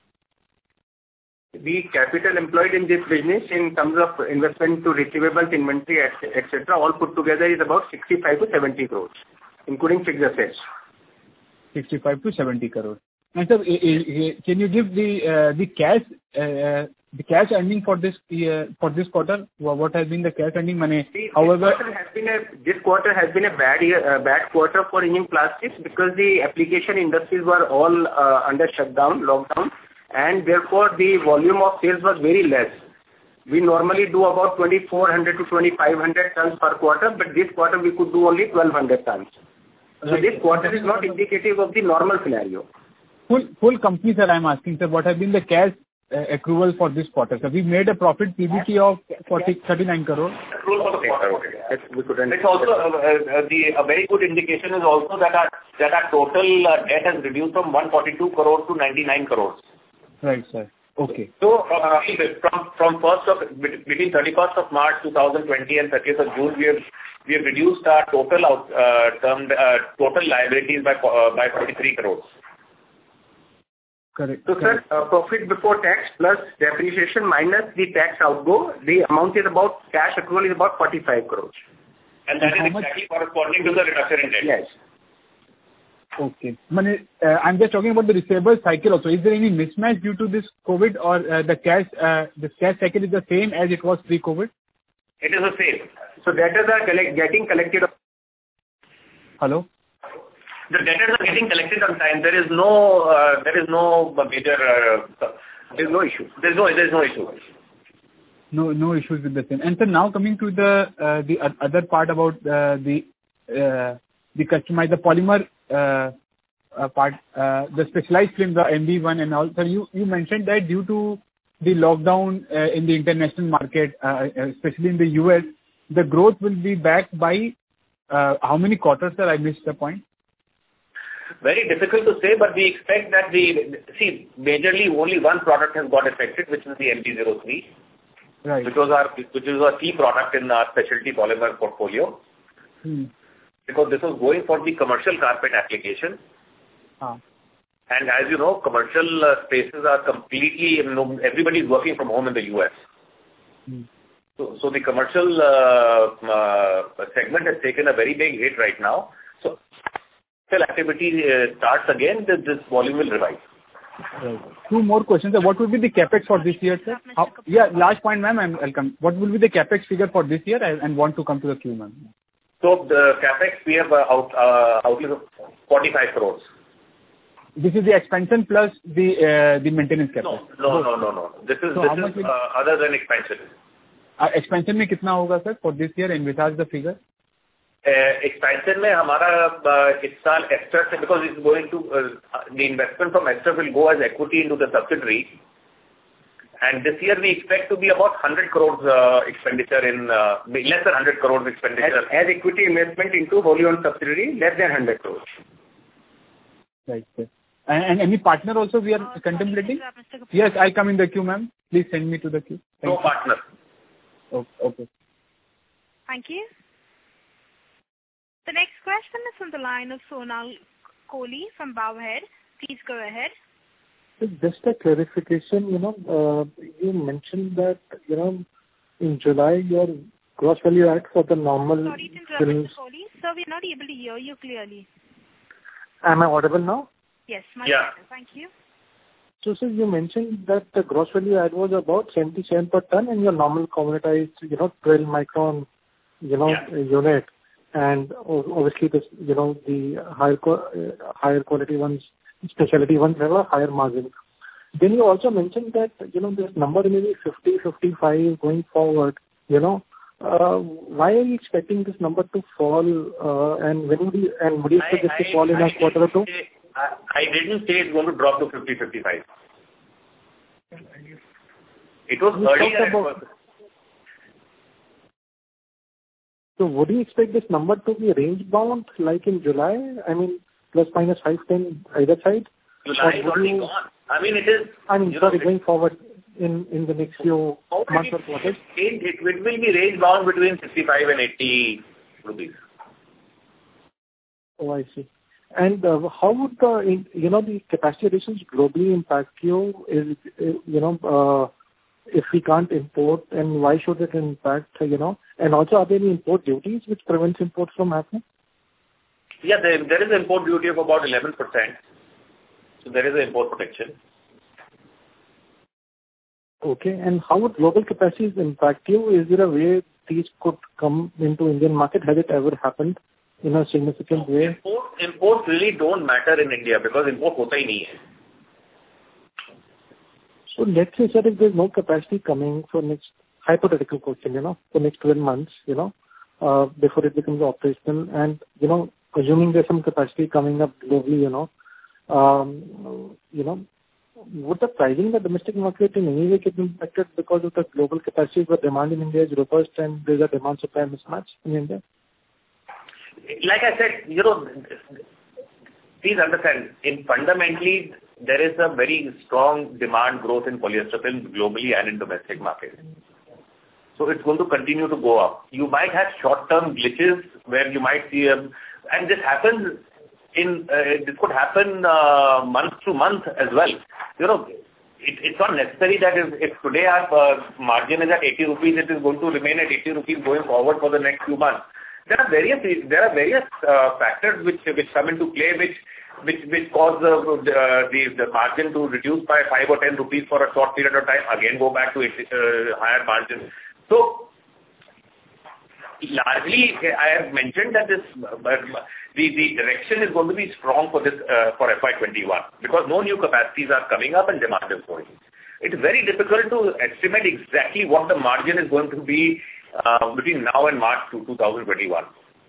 The capital employed in this business in terms of investment to receivables, inventory, et cetera, all put together is about sixty-five to seventy crores, including fixed assets.
sixty-five to seventy crores. And sir, can you give the uh, the cash uh, the cash earning for this uh, for this quarter? What has been the cash earning money?
See,
However,
this quarter has been a this quarter has been a bad year, uh, bad quarter for engineering plastics because the application industries were all uh, under shutdown, lockdown. And therefore, the volume of sales was very less. We normally do about twenty-four hundred to twenty-five hundred tons per quarter, but this quarter we could do only twelve hundred tons. So this quarter is not indicative of the normal scenario.
Full full company, sir, I'm asking, sir, what has been the cash uh, accrual for this quarter? Sir, we made a profit P B T of forty, thirty-nine crore.
Accrual for the quarter, okay.
Yes, we could.
It's also uh, uh, the a very good indication is also that our that our total uh, debt has reduced from one hundred forty-two crores to ninety-nine crores.
Right, sir. Okay.
So uh, from from first of between thirty-first of March two thousand twenty and thirtieth of June, we have we have reduced our total out uh, term uh, total liabilities by uh, by forty-three crores.
Correct.
So
Correct.
sir, uh, profit before tax plus depreciation minus the tax outgo, the amount is about cash accrual is about forty-five crores.
And that
And
is
how
exactly corresponding to the reduction in debt.
Yes.
Okay. Mani, uh, I'm just talking about the receivable cycle also. Is there any mismatch due to this COVID, or uh, the cash uh, the cash cycle is the same as it was pre-COVID?
It is the same.
So debtors are collect, getting collected.
Hello?
The debtors are getting collected on time. There is no uh, there is no major uh,
There is no issue.
There is no there is no issue.
No, no issues with the same. And so now coming to the uh, the other part about uh, the uh, the customized the polymer uh, uh, part, uh, the specialized film, the M B one and all. So you you mentioned that due to the lockdown uh, in the international market, uh, especially in the U S, the growth will be back by uh, how many quarters, sir? I missed the point.
Very difficult to say, but we expect that the see majorly only one product has got affected, which is the M B zero three.
Right.
Which was our which is our key product in our specialty polymer portfolio.
Hmm.
Because this was going for the commercial carpet application.
Ah.
And as you know, commercial uh, spaces are completely, you know, everybody is working from home in the U S.
Hmm.
So, so the commercial uh, uh, segment has taken a very big hit right now. So, till activity uh, starts again, this, this volume will revive.
Right. Two more questions. What would be the capex for this year, sir? How, yeah, last point, ma'am. I'm welcome. What will be the capex figure for this year? I, and want to come to the queue, ma'am.
So the capex we have uh, out uh, outlay of forty-five crores.
This is the expansion plus the uh, the maintenance capex.
No, no, no, no, no. This is
so
this is uh, other than expansion.
Uh, expansion में कितना होगा sir for this year and envisage the figure?
Uh, expansion में हमारा uh, इस साल Ester से because it's going to uh, the investment from Ester will go as equity into the subsidiary, and this year we expect to be about one hundred crores uh, expenditure in uh, less than one hundred crores expenditure
as, as equity investment into wholly owned subsidiary, less than one hundred crores.
Right, sir. And, and any partner also we are uh, contemplating? Sorry, yes, I come in the queue, ma'am. Please send me to the queue. Thank
no
you.
partner.
Okay, okay.
Thank you. The next question is from the line of Sonal Kohli from Bowhead. Please go ahead.
Just a clarification, you know, uh, you mentioned that, you know, in July your gross value add for the normal
Sorry to interrupt,
films.
Mister Kohli. Sir, we're not able to hear you clearly.
Am I audible now?
Yes, much
Yeah.
better. Thank you.
So, sir, you mentioned that the gross value add was about seventy-seven per ton and your normal commoditized, you know, twelve micron, you know,
Yeah.
unit. And obviously, this, you know, the higher co- uh, higher quality ones, specialty ones have a higher margin. Then you also mentioned that, you know, this number may be fifty, fifty-five going forward, you know. Uh, why are you expecting this number to fall, uh, and when would you, and would you expect this to fall in
I
a quarter or two?
Say, I, I didn't say it's going to drop to fifty, fifty-five. It was
You
earlier.
talked about- So would you expect this number to be range bound like in July? I mean, plus minus five, ten either side?
July is already you, gone. I mean, it is...
I mean, sorry, know, going forward in, in the next few months or quarters?
It, it, it will be range bound between sixty-five and eighty rupees.
Oh, I see. And uh, how would the, you know, the capacity additions globally impact you? Is, you know, uh, if we can't import, and why should it impact, you know? And also, are there any import duties which prevents imports from happening?
Yeah, there, there is an import duty of about eleven percent. So there is an import protection.
Okay. And how would global capacities impact you? Is there a way these could come into Indian market? Has it ever happened in a significant way?
Import, imports really don't matter in India because import hota hi nahi hai.
So let's say, sir, if there's no capacity coming for next, hypothetical question, you know, for next twelve months, you know, uh, before it becomes operational, and, you know, assuming there's some capacity coming up globally, you know, um, you know, would the pricing in the domestic market in any way get impacted because of the global capacity where demand in India is robust and there's a demand supply mismatch in India?
Like I said, you know, please understand, in fundamentally, there is a very strong demand growth in polyester film globally and in domestic market. So it's going to continue to go up. You might have short-term glitches where you might see, a, and this happens in, uh, this could happen uh, month to month as well. You know, it, it's not necessary that if, if today our uh, margin is at eighty rupees, it is going to remain at eighty rupees going forward for the next few months. There are various there are various uh, factors which which come into play which which which cause the, uh, the the margin to reduce by five or ten rupees for a short period of time, again go back to it, uh, higher margin. So largely, I have mentioned that this uh, the the direction is going to be strong for this uh, for F Y twenty-one because no new capacities are coming up and demand is growing. It's very difficult to estimate exactly what the margin is going to be Uh, between now and March twenty twenty-one.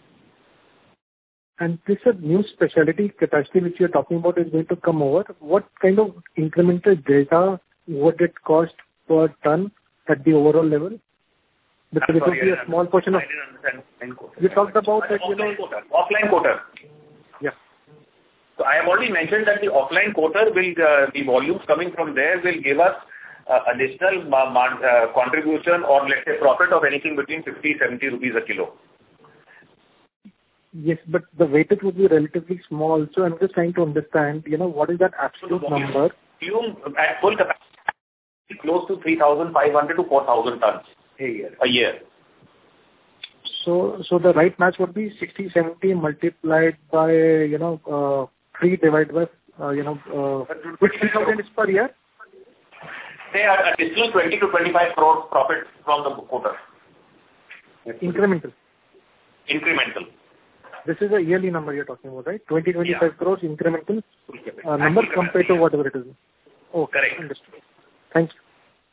And this is new specialty capacity which you are talking about is going to come over. What kind of incremental delta would it cost per ton at the overall level? Because
I'm
it would
sorry,
be a small portion of...
I didn't understand.
You talked about that, you know...
Quota. Offline quota.
Yeah.
So I have already mentioned that the offline quota will, uh, the volumes coming from there will give us Uh, additional uh, contribution or let's say profit of anything between fifty to seventy rupees a kilo.
Yes, but the weightage would be relatively small. So I'm just trying to understand, you know, what is that absolute so number?
Volume at full capacity close to three thousand five hundred to four thousand tons a year. A year.
So, so the right match would be sixty, seventy multiplied by, you know, uh, three divided by, uh, you know, uh, which three thousand is per year?
Say additional twenty to twenty-five crores profit from the quota.
Incremental.
Incremental.
This is a yearly number you're talking about, right? twenty, twenty-five yeah. crores incremental uh, number
Actually,
compared to whatever it is.
Oh, correct.
Understood. Thank you.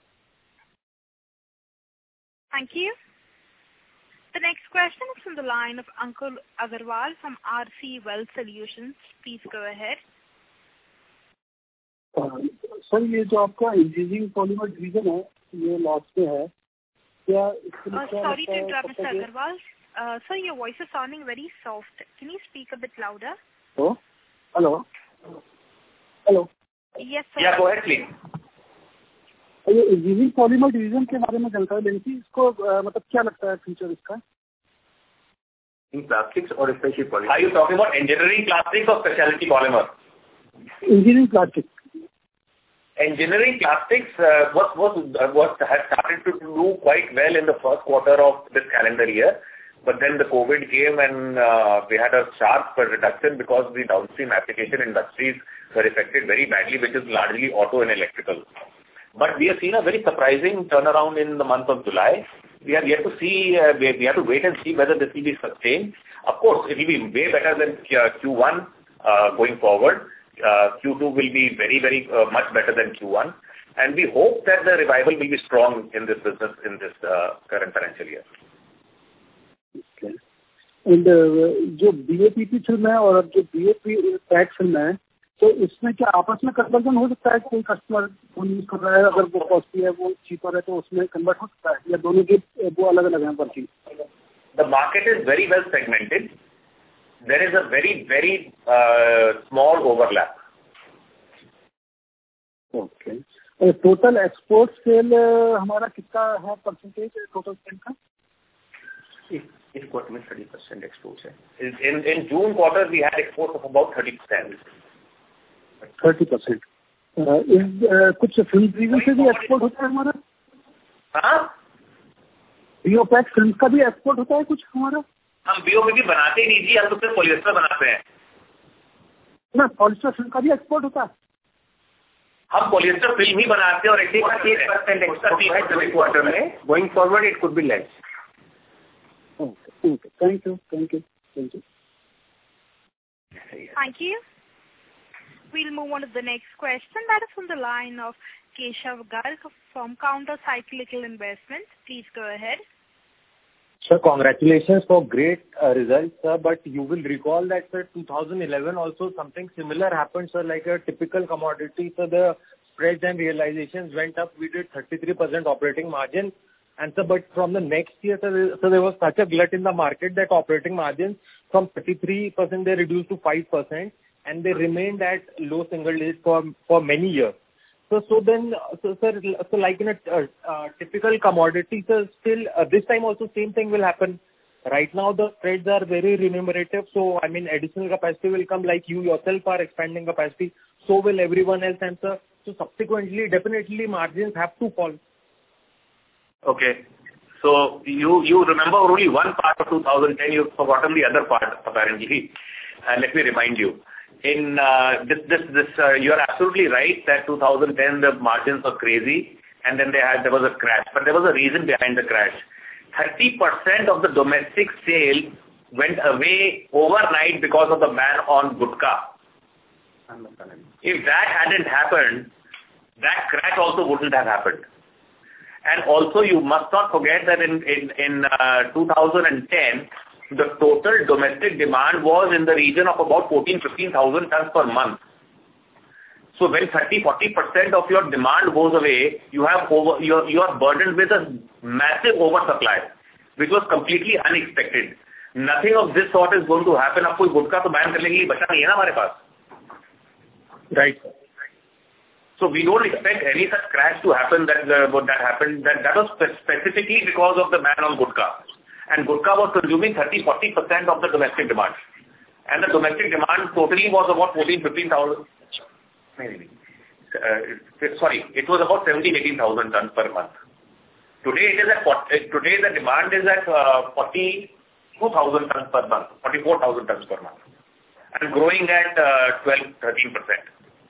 Thank you. The next question is from the line of Ankur Agarwal from R C Wealth Solutions. Please go ahead.
Sir ये जो आपका engineering polymer division है ये loss पे है क्या
sorry to interrupt Mister Agarwal sir your voice is sounding very soft can you speak a bit louder
hello hello hello
yes sir
yeah go ahead please
ये engineering polymer division के बारे में जानकारी लेनी थी इसको मतलब क्या लगता है फ्यूचर इसका
इन प्लास्टिक्स और special polymer are you talking about engineering plastics और speciality polymer
engineering plastic
Engineering plastics uh, was was uh, was has started to do quite well in the first quarter of this calendar year, but then the COVID came and uh, we had a sharp reduction because the downstream application industries were affected very badly, which is largely auto and electrical. But we have seen a very surprising turnaround in the month of July. We are yet to see. Uh, we, we have to wait and see whether this will be sustained. Of course, it will be way better than Q one uh, going forward. Uh, Q two will be very, very uh, much better than Q one, and we hope that the revival will be strong in this business in this uh, current financial year.
Okay. And uh, जो B O P P film है और जो B O P pack film है, तो इसमें क्या आपस में कन्वर्जन हो सकता है? कोई कस्टमर वो यूज कर रहा है, अगर वो कॉस्टली है, वो चीपर है, तो उसमें कन्वर्ट हो सकता है, या दोनों के वो अलग अलग हैं working?
the market is very well segmented. There is a very, very uh, small overlap.
Okay. Uh, total export sale uh, हमारा कितना है percentage total sale का?
इस इस quarter में thirty percent exports है.
In in, in June quarter we had exports of about thirty percent.
thirty percent. Uh, is uh, कुछ film region से भी export होता है हमारा?
हाँ?
Biopack film का भी export होता है कुछ हमारा?
हम B O P P बनाते ही नहीं जी, हम तो सिर्फ पॉलिएस्टर बनाते हैं.
ना पॉलिएस्टर फिल्म का भी एक्सपोर्ट होता है.
हम पॉलिएस्टर फिल्म ही बनाते हैं और eighty percent
एक्सपोर्ट है क्वार्टर में. Going forward it could be less.
Okay. Okay. Thank you. Thank you. Thank you.
Thank you. We'll move on to the next question. That is from the line of Keshav Garg from Counter Cyclical Investments. Please go ahead.
Sir, congratulations for great uh, results, sir. But you will recall that, sir, two thousand eleven also something similar happened, sir, like a typical commodity. So the spreads and realizations went up. We did thirty-three percent operating margin. And sir, but from the next year, sir, so there was such a glut in the market that operating margins from thirty-three percent they reduced to five percent, and they remained at low single digits for for many years. So, so then, so sir, so like in a uh, uh, typical commodity, sir, still uh, this time also same thing will happen. Right now the spreads are very remunerative. So, I mean, additional capacity will come, like you yourself are expanding capacity. So will everyone else, and sir, so subsequently, definitely margins have to fall.
Okay. So you you remember only one part of two thousand ten. You've forgotten the other part apparently. And let me remind you. In uh, this, this, this, uh, you are absolutely right that two thousand ten the margins were crazy, and then they had there was a crash. But there was a reason behind the crash. thirty percent of the domestic sale went away overnight because of the ban on gutka. If that hadn't happened, that crash also wouldn't have happened. And also, you must not forget that in in in uh, two thousand ten. The total domestic demand was in the region of about fourteen to fifteen thousand tons per month. So when thirty to forty percent of your demand goes away, you have over, you are, you are burdened with a massive oversupply, which was completely unexpected. Nothing of this sort is going to happen. अब कोई गुटखा तो ban करने के लिए बचा नहीं है ना हमारे पास.
Right.
So we don't expect any such crash to happen that uh, what that happened. That that was specifically because of the ban on gutka. And gutka was consuming thirty to forty percent of the domestic demand. And the domestic demand totally was about fourteen to fifteen thousand. Uh, sorry, it was about seventeen to eighteen thousand tons per month. Today it is at today the demand is at uh, forty-two thousand tons per month, forty-four thousand tons per month, and growing at uh, twelve to thirteen percent.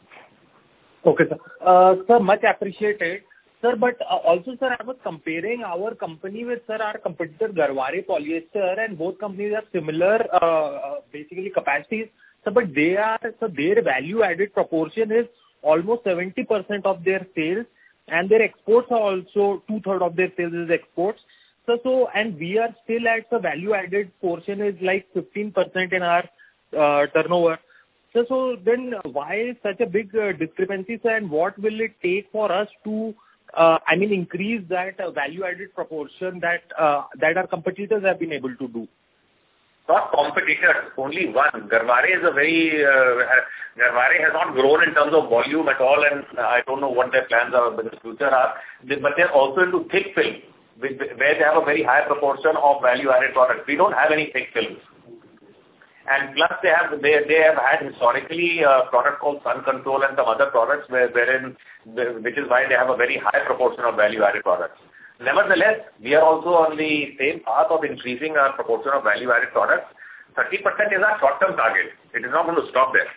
Okay, sir. Uh, sir, much appreciated. Sir, but uh, also, sir, I was comparing our company with, sir, our competitor Garware Polyester, and both companies have similar, uh, uh, basically, capacities. Sir, but they are, so their value-added proportion is almost seventy percent of their sales, and their exports are also two-thirds of their sales is exports. So, so, and we are still at the value-added portion is like fifteen percent in our uh, turnover. So, so then why such a big uh, discrepancy, sir, and what will it take for us to Uh, I mean, increase that uh, value-added proportion that uh, that our competitors have been able to do?
Not competitors, only one. Garware is a very, uh, Garware has not grown in terms of volume at all, and I don't know what their plans are in the future are, but they're also into thick film, where they have a very high proportion of value-added products. We don't have any thick films. And plus they have they they have had historically a product called Sun Control and some other products where wherein which is why they have a very high proportion of value-added products. Nevertheless, we are also on the same path of increasing our proportion of value-added products. thirty percent is our short-term target. It is not going to stop there.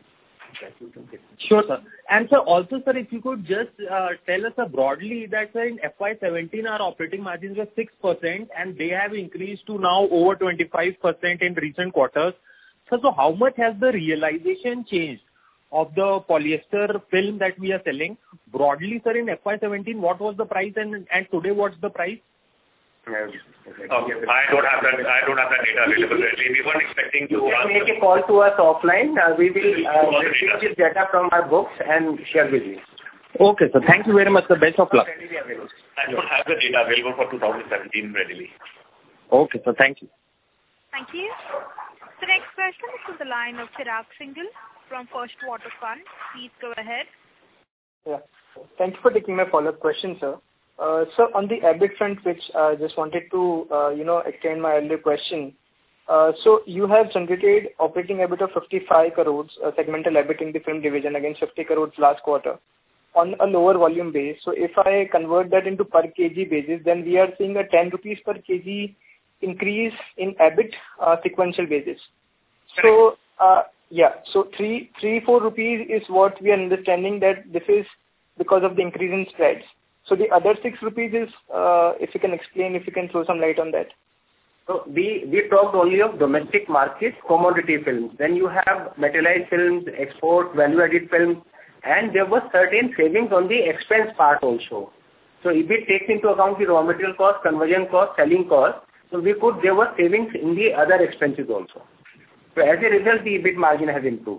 Sure, sir. And sir, also, sir, if you could just uh, tell us uh, broadly that, sir, in F Y seventeen our operating margins were six percent and they have increased to now over twenty-five percent in recent quarters. So, so how much has the realization changed of the polyester film that we are selling? Broadly, sir, in F Y seventeen, what was the price, and, and today what's the price?
Okay. I don't have that. I don't have that data available. We weren't expecting to.
You can make a call to us offline. Uh, we will uh, retrieve this data from our books and share with you.
Okay, sir. Thank you very much, sir. Best of luck.
I don't have the data available for two thousand seventeen readily.
Okay, sir. Thank you.
Thank you. The next question is from the line of Chirag Singhal from First Water Fund. Please go ahead.
Yeah. Thank you for taking my follow-up question, sir. Uh, so on the EBIT front, which I uh, just wanted to, uh, you know, extend my earlier question. Uh, so you have generated operating EBIT of fifty-five crores, uh, segmental EBIT in the film division against fifty crores last quarter on a lower volume base. So if I convert that into per kg basis, then we are seeing a ten rupees per kg increase in EBIT uh, sequential basis. So uh, yeah, so three, three, four rupees is what we are understanding that this is because of the increase in spreads. So the other six rupees is, uh, if you can explain, if you can throw some light on that.
So we, we talked only of domestic market commodity films. Then you have metallized films, export, value-added films, and there was certain savings on the expense part also. So if it takes into account the raw material cost, conversion cost, selling cost, so we could, there were savings in the other expenses also. So as a result, the EBIT margin has improved.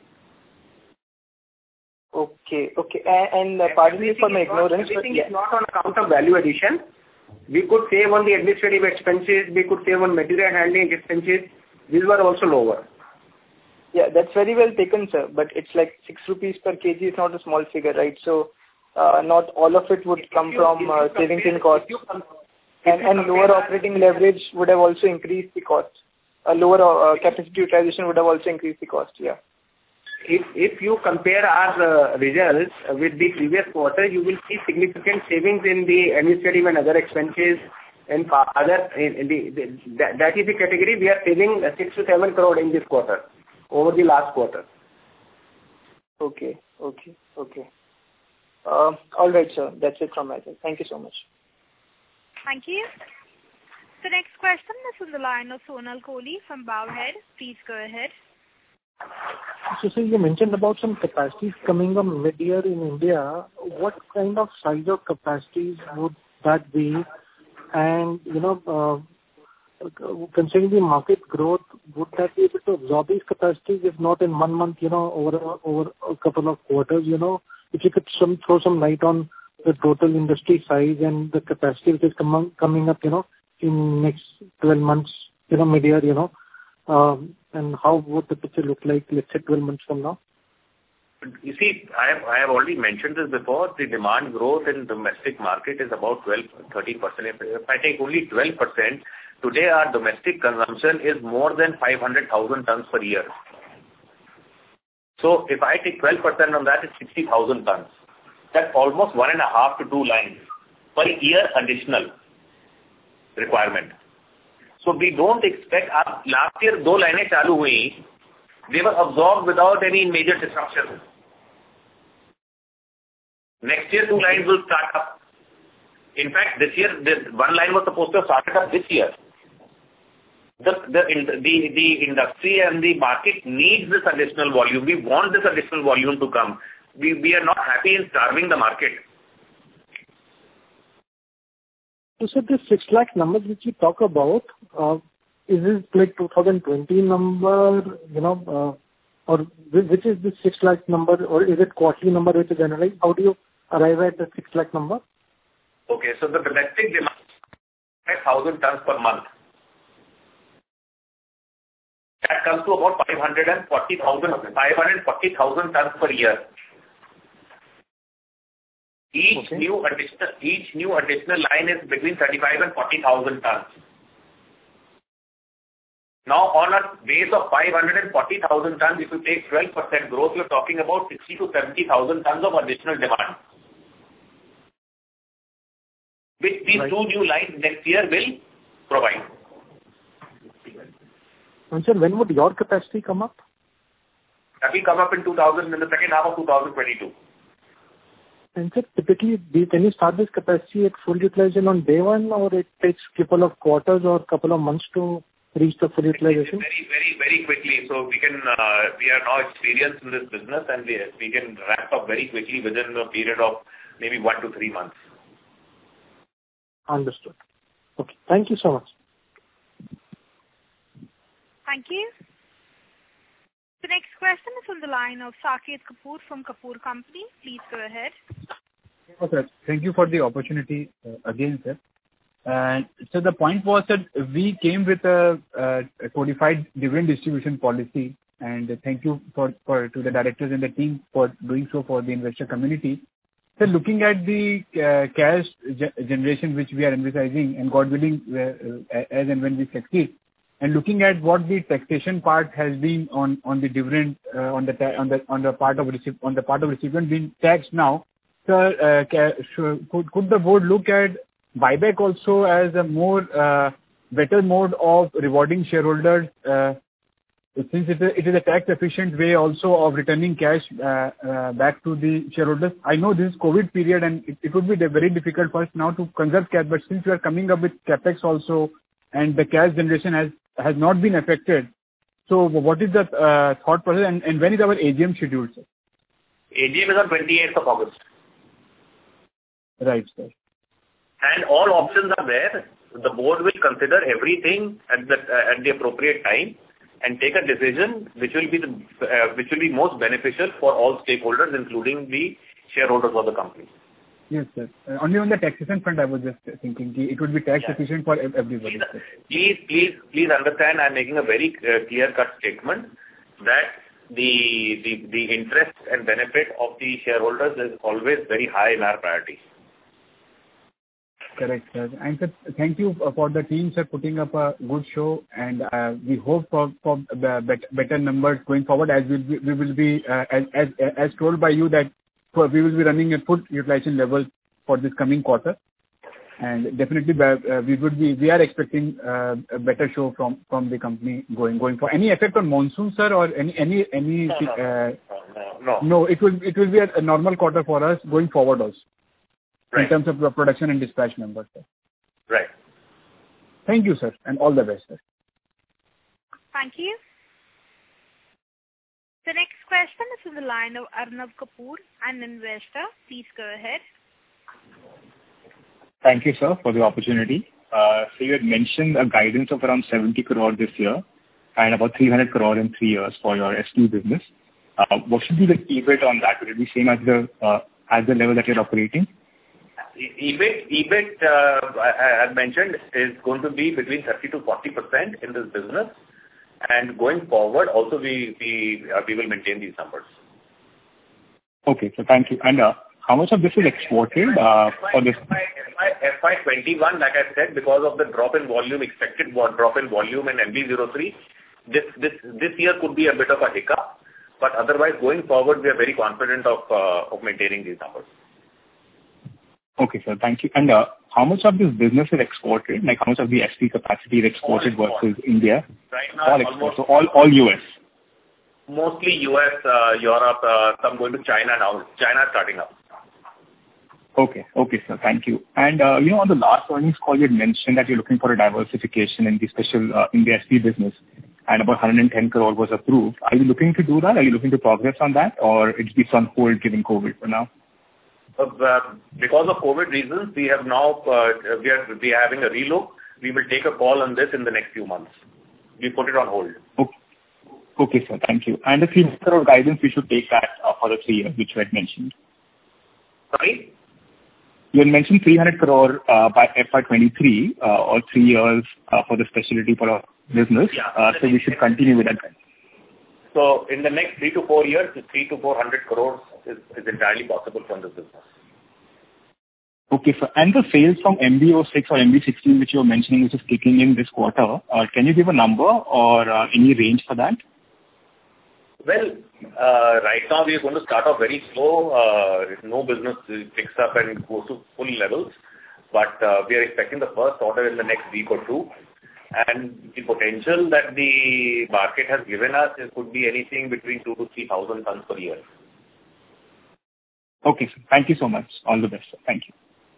Okay, okay. And, and uh, pardon me for my ignorance.
Everything is not on account of value addition. We could save on the administrative expenses, we could save on material handling expenses. These were also lower.
Yeah, that's very well taken, sir. But it's like six rupees per kg is not a small figure, right? So uh, not all of it would come you, from uh, savings in cost. And, and lower operating leverage would have also increased the cost. A lower uh, capacity utilization would have also increased the cost, yeah.
If if you compare our uh, results with the previous quarter, you will see significant savings in the administrative and other expenses and other, in, in the, the that, that is the category we are saving six to seven crore in this quarter over the last quarter.
Okay, okay, okay. Uh, all right, sir. That's it from my side. Thank you so much.
Thank you. The next question is from the line of Sonal Kohli from Bowhead. Please go ahead.
So, sir, you mentioned about some capacities coming up mid-year in India. What kind of size of capacities would that be? And, you know, uh, considering the market growth, would that be able to absorb these capacities, if not in one month, you know, over a, over a couple of quarters, you know? If you could some, throw some light on the total industry size and the capacity which is com- coming up, you know, in next twelve months, you know, mid-year, you know, um, and how would the picture look like, let's say, twelve months from now?
You see, I have, I have already mentioned this before. The demand growth in domestic market is about twelve, thirteen percent. If, if I take only twelve percent, today our domestic consumption is more than five hundred thousand tons per year. So if I take twelve percent on that, it's sixty thousand tons. That's almost one and a half to two lines per year additional requirement. So we don't expect, uh, last year two lines chalu hui, they were absorbed without any major disruption. Next year two lines will start up. In fact, this year this one line was supposed to have started up this year. The, the, the, the industry and the market needs this additional volume. We want this additional volume to come. We, we are not happy in starving the market.
So, sir, this six lakh numbers which you talk about, uh, is it like two thousand twenty number, you know, uh, or which is the six lakh number, or is it quarterly number which is generalized? How do you arrive at the six lakh number?
Okay, so the domestic demand is five thousand tons per month. That comes to about five hundred forty thousand, five hundred forty thousand tons per year. Each okay. new additional, each new additional line is between thirty-five and forty thousand tons. Now, on a base of five hundred forty thousand tons, if you take twelve percent growth, you're talking about sixty to seventy thousand tons of additional demand, which these right. two new lines next year will provide.
And sir, when would your capacity come up?
That will come up in two thousand, in the second half of two thousand twenty-two.
And sir, typically, can you start this capacity at full utilization on day one, or it takes a couple of quarters or a couple of months to reach the full utilization?
Very, very, very quickly. So we can, uh, we are now experienced in this business, and we, we can ramp up very quickly within a period of maybe one to three months.
Understood. Okay. Thank you so much.
Thank you. The next question is on the line of Saket Kapoor from Kapoor Company. Please go ahead.
Okay. Thank you for the opportunity uh, again, sir. Uh, so the point was that we came with a, a codified dividend distribution policy, and thank you for, for to the directors and the team for doing so for the investor community. So looking at the uh, cash ge- generation which we are envisaging, and God willing, uh, as and when we succeed, and looking at what the taxation part has been on, on the dividend uh, on the ta- on the on the part of recip- on the part of recipient being taxed now, so uh, ca- should, could could the board look at buyback also as a more uh, better mode of rewarding shareholders, uh, since it is, it is a tax efficient way also of returning cash uh, uh, back to the shareholders. I know this is COVID period and it, it would be very difficult for us now to conserve cash, but since we are coming up with capex also and the cash generation has has not been affected, so what is the uh, thought process, and, and when is our A G M scheduled, sir?
A G M is on twenty-eighth of August.
Right, sir.
And all options are there. The board will consider everything at the uh, at the appropriate time and take a decision which will be the uh, which will be most beneficial for all stakeholders, including the shareholders of the company.
Yes, sir. Uh, only on the taxation front, I was just thinking it would be tax yeah. efficient for everybody.
Please, please, please understand. I'm making a very uh, clear-cut statement that the the the interest and benefit of the shareholders is always very high in our priority.
Correct, sir. And sir, thank you for the team, sir, putting up a good show, and uh, we hope for for better numbers going forward, as we will be, we will be uh, as as as told by you that we will be running at full utilization level for this coming quarter, and definitely uh, we would be we are expecting uh, a better show from from the company going going for. Any effect on monsoon, sir, or any any any?
No, no,
uh,
no, no.
no, it will it will be a, a normal quarter for us going forward also. Right. In terms of the production and dispatch numbers, sir.
Right.
Thank you, sir, and all the best, sir.
Thank you. The next question is from the line of Arnav Kapoor, an investor. Please go ahead.
Thank you, sir, for the opportunity. Uh, so you had mentioned a guidance of around seventy crore this year and about three hundred crore in three years for your S Q business. Uh, what should be the EBIT on that? Will it be same as the uh, at the level that you're operating?
EBIT, EBIT, uh, I had mentioned, is going to be between thirty to forty percent in this business, and going forward, also we we uh, we will maintain these numbers.
Okay, so thank you. And uh, how much of this is exported uh, for this?
F Y twenty-one, like I said, because of the drop in volume, expected drop in volume in M B zero three, this this this year could be a bit of a hiccup, but otherwise, going forward, we are very confident of uh, of maintaining these numbers.
Okay, sir. Thank you. And uh, how much of this business is exported? Like how much of the S P capacity is exported all versus all. India?
Right now,
all exported. So all, all U S?
Mostly U S, uh, Europe, uh, some going to China now. China starting up.
Okay. Okay, sir. Thank you. And, uh, you know, on the last earnings call, you had mentioned that you're looking for a diversification in the special, uh, in the S P business, and about one hundred ten crore was approved. Are you looking to do that? Are you looking to progress on that, or it's been on hold given COVID for now?
Uh, because of COVID reasons, we have now, uh, we are we are having a relook. We will take a call on this in the next few months. We put it on hold.
Okay, okay sir. Thank you. And the three hundred crore guidance, we should take that uh, for the three years, which you had mentioned.
Sorry?
You had mentioned three hundred crore uh, by F Y twenty-three, uh, or three years uh, for the specialty for our business.
Yeah,
uh, so we should continue with that.
So in the next three to four years, three to four hundred crores is, is entirely possible from this business.
Okay, sir. And the sales from M B zero six or M B sixteen, which you were mentioning, which is kicking in this quarter, uh, can you give a number or uh, any range for that?
Well, uh, right now we are going to start off very slow. Uh, no business picks up and goes to full levels, but uh, we are expecting the first order in the next week or two. And the potential that the market has given us, it could be anything between two to three thousand tons per year.
Okay, sir. Thank you so much. All the best, sir. Thank you.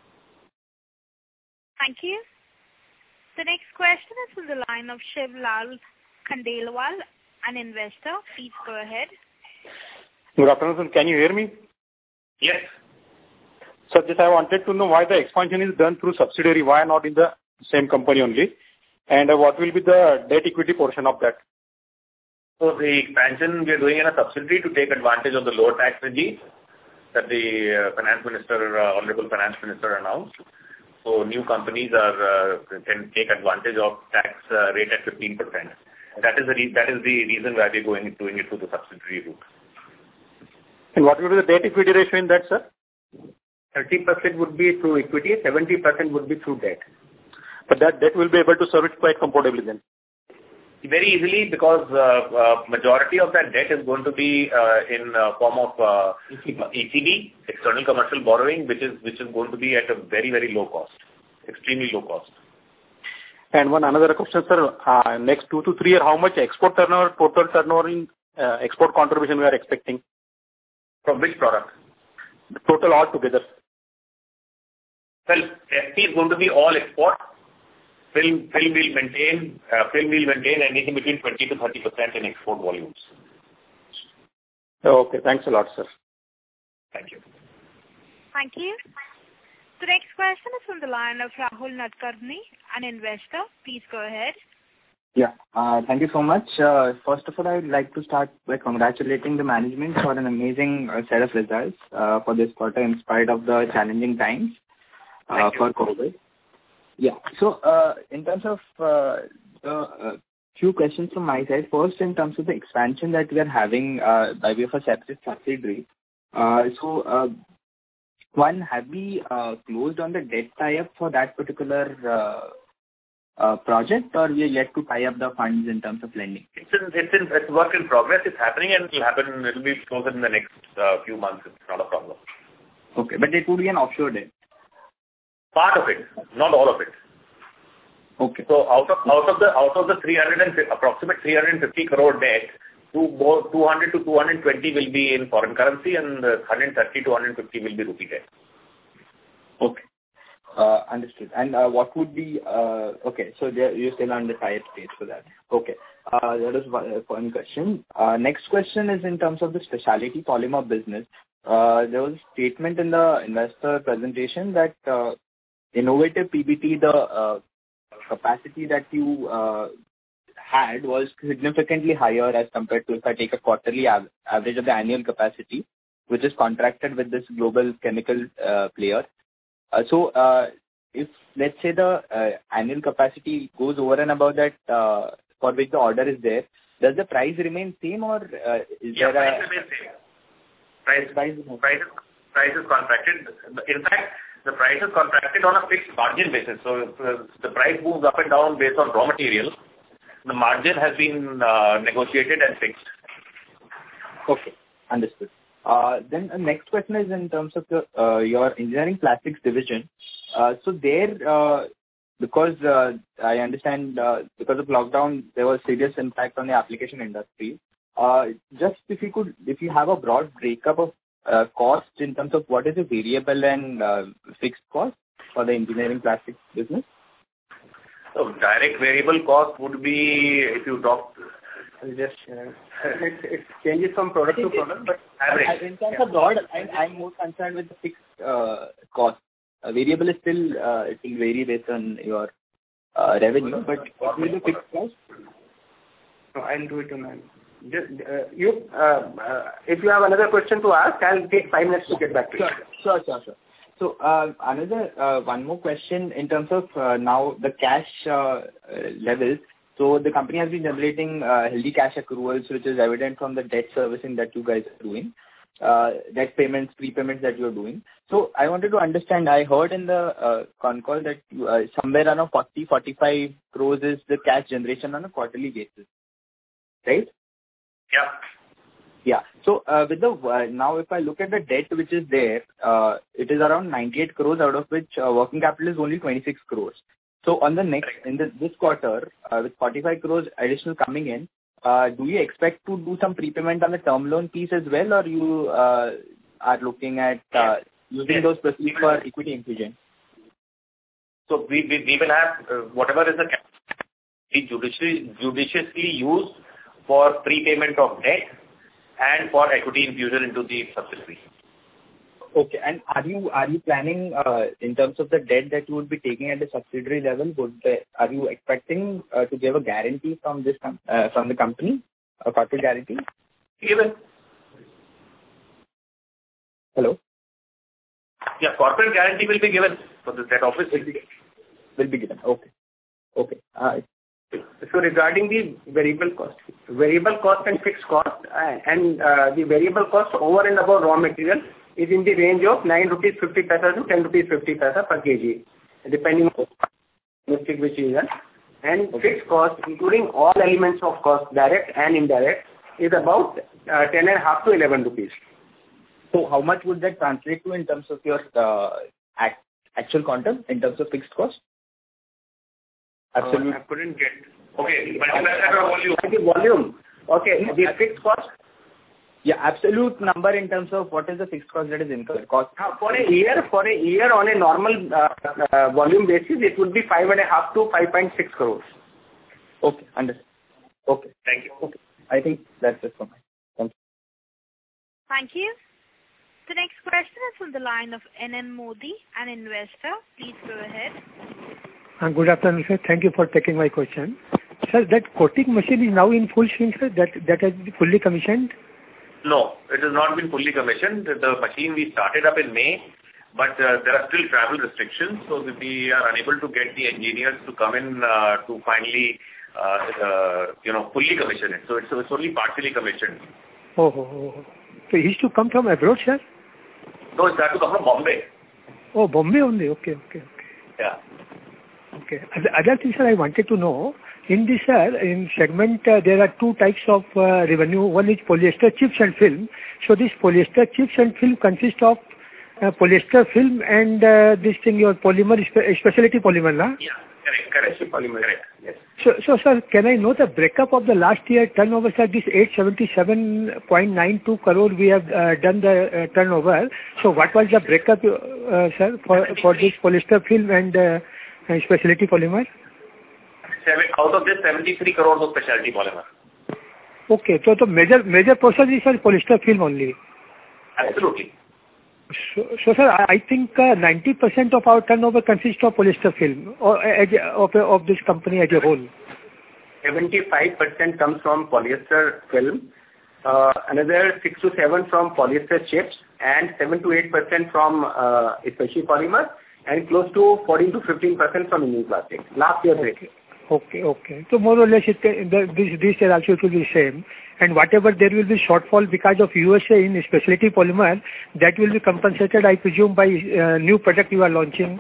Thank you. The next question is from the line of Shiv Lal Khandelwal, an investor. Please go ahead.
Good afternoon, sir. Can you hear me?
Yes.
Sir, just I wanted to know why the expansion is done through subsidiary, why not in the same company only? And uh, what will be the debt equity portion of that?
So the expansion we are doing in a subsidiary to take advantage of the lower tax regime that the uh, finance minister, uh, honorable finance minister announced. So new companies are uh, can take advantage of tax uh, rate at fifteen percent. That is the re- that is the reason why we're going doing it through the subsidiary route.
And what will be the debt equity ratio in that, sir?
thirty percent would be through equity, seventy percent would be through debt.
But that debt will be able to service quite comfortably then?
Very easily, because uh, uh, majority of that debt is going to be uh, in uh, form of uh, E C B, external commercial borrowing, which is which is going to be at a very, very low cost, extremely low cost.
And one another question, sir. Uh, next two to three years, how much export turnover, total turnover in uh, export contribution we are expecting?
From which product?
The total altogether.
Well, S P is going to be all export. Film, film will maintain, uh, film will maintain anything between twenty to thirty percent in export volumes.
Okay, thanks a lot, sir.
Thank you.
Thank you. The next question is from the line of Rahul Nadkarni, an investor. Please go ahead.
Yeah, uh, thank you so much. Uh, first of all, I would like to start by congratulating the management for an amazing uh, set of results uh, for this quarter in spite of the challenging times uh, for COVID. Yeah. So, uh, in terms of uh, the uh, few questions from my side. First, in terms of the expansion that we are having uh, by way of a separate subsidiary. Uh, so, uh, one, have we uh, closed on the debt tie-up for that particular uh, uh, project, or we are yet to tie up the funds in terms of lending?
It's in, it's in it's work in progress. It's happening, and it will happen. It will be closed in the next uh, few months. It's not a problem.
Okay, but it would be an offshore debt.
Part of it, not all of it.
Okay.
So out of out of the out of the three hundred and approximate three hundred fifty crore debt, two more two hundred to two hundred twenty will be in foreign currency, and one hundred thirty to one hundred fifty will be rupee debt.
Okay. Uh, understood. And uh, what would be uh, okay? So there, you're still on the tie-up stage for that. Okay. Uh, that is one, one question. Uh, next question is in terms of the specialty polymer business. Uh, there was a statement in the investor presentation that uh, innovative P B T, the uh, capacity that you uh, had was significantly higher as compared to if I take a quarterly av- average of the annual capacity, which is contracted with this global chemical uh, player. Uh, so, uh, if let's say the uh, annual capacity goes over and above that uh, for which the order is there, does the price remain same, or uh, is
yeah,
there
price
a...
remains same. Price, price, price, price is contracted. In fact, the price is contracted on a fixed margin basis. So if uh, the price moves up and down based on raw material, the margin has been uh, negotiated and fixed.
Okay, understood. Uh, then the next question is in terms of the, uh, your engineering plastics division. Uh, so there, uh, because uh, I understand uh, because of lockdown, there was serious impact on the application industry. Uh, just if you could, if you have a broad breakup of uh, cost in terms of what is the variable and uh, fixed cost for the engineering plastics business?
So direct variable cost would be, if you talk,
just uh, it, it changes from product to product, but
average. In terms of broad, I, I'm more concerned with the fixed uh, cost. Uh, variable is still, uh, it will vary based on your uh, revenue, but what will be the fixed cost?
No, I'll do it to man. Just, uh, you, uh, uh, if you have another question to ask, I'll take five minutes to get back to you.
Sure, sure, sure. So, uh, another, uh, one more question in terms of uh, now the cash uh, uh, levels. So, the company has been generating uh, healthy cash accruals, which is evident from the debt servicing that you guys are doing, uh, debt payments, prepayments that you are doing. So, I wanted to understand, I heard in the uh, con call that you, uh, somewhere around forty, forty-five crores is the cash generation on a quarterly basis, right?
Yeah.
Yeah. So, uh, with the, uh, now if I look at the debt which is there, uh, it is around ninety-eight crores, out of which uh, working capital is only twenty-six crores. So, on the next, in the, this quarter, uh, with forty-five crores additional coming in, uh, do you expect to do some prepayment on the term loan piece as well, or you uh, are looking at uh, using yes. those proceeds for equity infusion?
So, we, we, we will have uh, whatever is the capital be judiciously, judiciously used for prepayment of debt and for equity infusion into the subsidiary.
Okay. And are you are you planning uh, in terms of the debt that you would be taking at the subsidiary level? Would the, are you expecting uh, to give a guarantee from this com- uh, from the company, a corporate guarantee?
Given.
Hello.
Yeah, corporate guarantee will be given. So the debt office will be
will be given. Okay. Okay. Uh,
So regarding the variable cost, variable cost and fixed cost, uh, and uh, the variable cost over and above raw material is in the range of nine rupees fifty paisa to ten rupees fifty paisa per kg, depending on domestic which is done. And okay. Fixed cost, including all elements of cost, direct and indirect, is about uh, ten and a half to eleven rupees.
So how much would that translate to in terms of your uh, act, actual quantum in terms of fixed cost?
Absolutely. Uh, I couldn't get. Okay, but volume.
The volume. Okay, the fixed cost.
Yeah, absolute number in terms of what is the fixed cost that is incurred. Cost
uh, for a year, for a year on a normal uh, uh, volume basis, it would be five and a half to five point six crores.
Okay, understood. Okay,
thank you.
Okay, I think that's it for me. Thank you.
Thank you. The next question is from the line of N N Modi, an investor. Please go ahead.
Uh, good afternoon, sir. Thank you for taking my question. Sir, that coating machine is now in full swing, sir? That, that has been fully commissioned?
No, it has not been fully commissioned. The machine we started up in May, but uh, there are still travel restrictions, so we are unable to get the engineers to come in uh, to finally, uh, uh, you know, fully commission it. So it's, it's only partially commissioned.
Oh, oh, oh. So he is to come from abroad, sir?
No, it's has to come from Bombay.
Oh, Bombay only. Okay, okay, okay.
Yeah.
Okay. Other thing, sir, I wanted to know, in this, sir, in segment, uh, there are two types of uh, revenue. One is polyester chips and film. So this polyester chips and film consists of uh, polyester film and uh, this thing, your polymer, specialty polymer, na?
Yeah, correct, correct. Polymer, correct. Yes.
So, so, sir, can I know the breakup of the last year turnover, sir? This eight seventy-seven point nine two crore we have uh, done the uh, turnover. So what was the breakup, uh, sir, for, for this polyester film and uh, specialty polymer?
Seven, out of this, seventy-three crores of specialty polymer.
Okay, so the major major portion is sir, polyester film only.
Absolutely.
So, so sir, I think uh, ninety percent of our turnover consists of polyester film, or as, of, of this company as a whole.
seventy-five percent comes from polyester film, uh, another six to seven from polyester chips, and seven to eight percent from uh, specialty polymer, and close to fourteen to fifteen percent from Indian plastic. Last year's rate.
Okay. Okay, okay. So more or less, it, the, this this year also it will be same. And whatever there will be shortfall because of U S A in specialty polymer, that will be compensated, I presume, by uh, new product you are launching.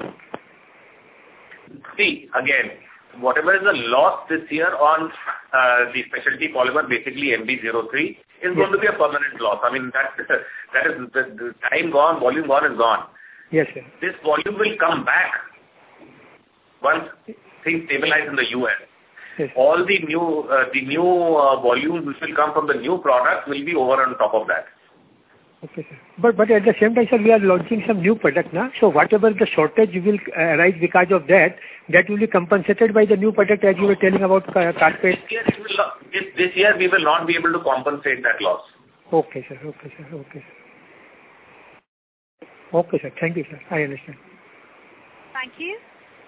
See, again, whatever is the loss this year on uh, the specialty polymer, basically M B zero three, is yes. going to be a permanent loss. I mean, that that is the, the time gone, volume gone is gone.
Yes, sir.
This volume will come back once things stabilize in the U S.
Yes.
All the new uh, the new uh, volumes which will come from the new products will be over on top of that.
Okay, sir. But but at the same time, sir, we are launching some new product now. So whatever the shortage will arise because of that, that will be compensated by the new product as you were telling about uh, carpet.
This year, it will not, this, this year we will not be able to compensate that loss.
Okay, sir. Okay, sir. Okay, sir. Okay, sir. Thank you, sir. I understand.
Thank you.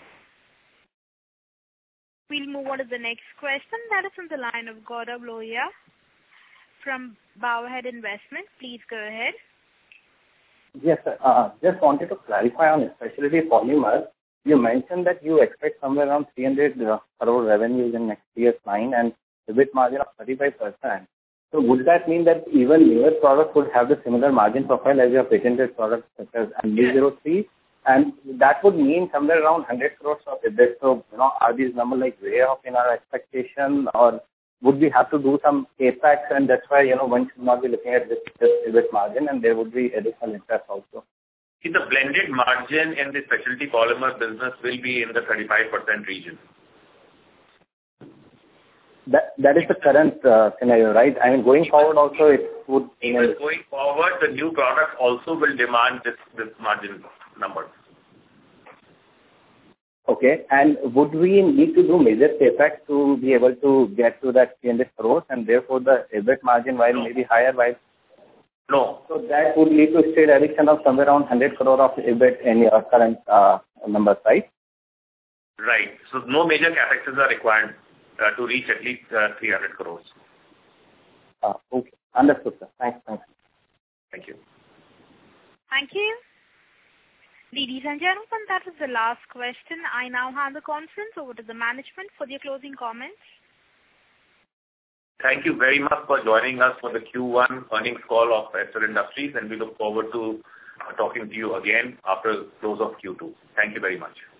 We'll move on to the next question. That is from the line of Gaurav Lohia from Bowerhead Investment. Please go ahead.
Yes, sir. Uh, just wanted to clarify on specialty polymer. You mentioned that you expect somewhere around three hundred crore revenues in next year's line and E B I T margin of thirty-five percent. So would that mean that even newer products would have the similar margin profile as your patented products such as M B zero three? And that would mean somewhere around one hundred crores of E B I T. So, you know, are these numbers like way off in our expectation, or would we have to do some capex, and that's why, you know, one should not be looking at this, this E B I T margin, and there would be additional interest also?
See, the blended margin in the specialty polymer business will be in the thirty-five percent region.
That That is the current uh, scenario, right? I mean, going forward also it would...
Even going forward, the new products also will demand this, this margin number.
Okay. And would we need to do major capex to be able to get to that three hundred crores, and therefore the E B I T margin while no. maybe higher while...
No.
So that would lead to straight addition of somewhere around one hundred crore of E B I T in your current uh, numbers, right?
Right. So no major capexes are required uh, to reach at least uh, three hundred crores.
Uh, okay. Understood, sir. Thanks. Thanks.
Thank you.
Thank you. Ladies and gentlemen, that is the last question. I now hand the conference over to the management for their closing comments.
Thank you very much for joining us for the Q one earnings call of Aster Industries, and we look forward to talking to you again after the close of Q two. Thank you very much.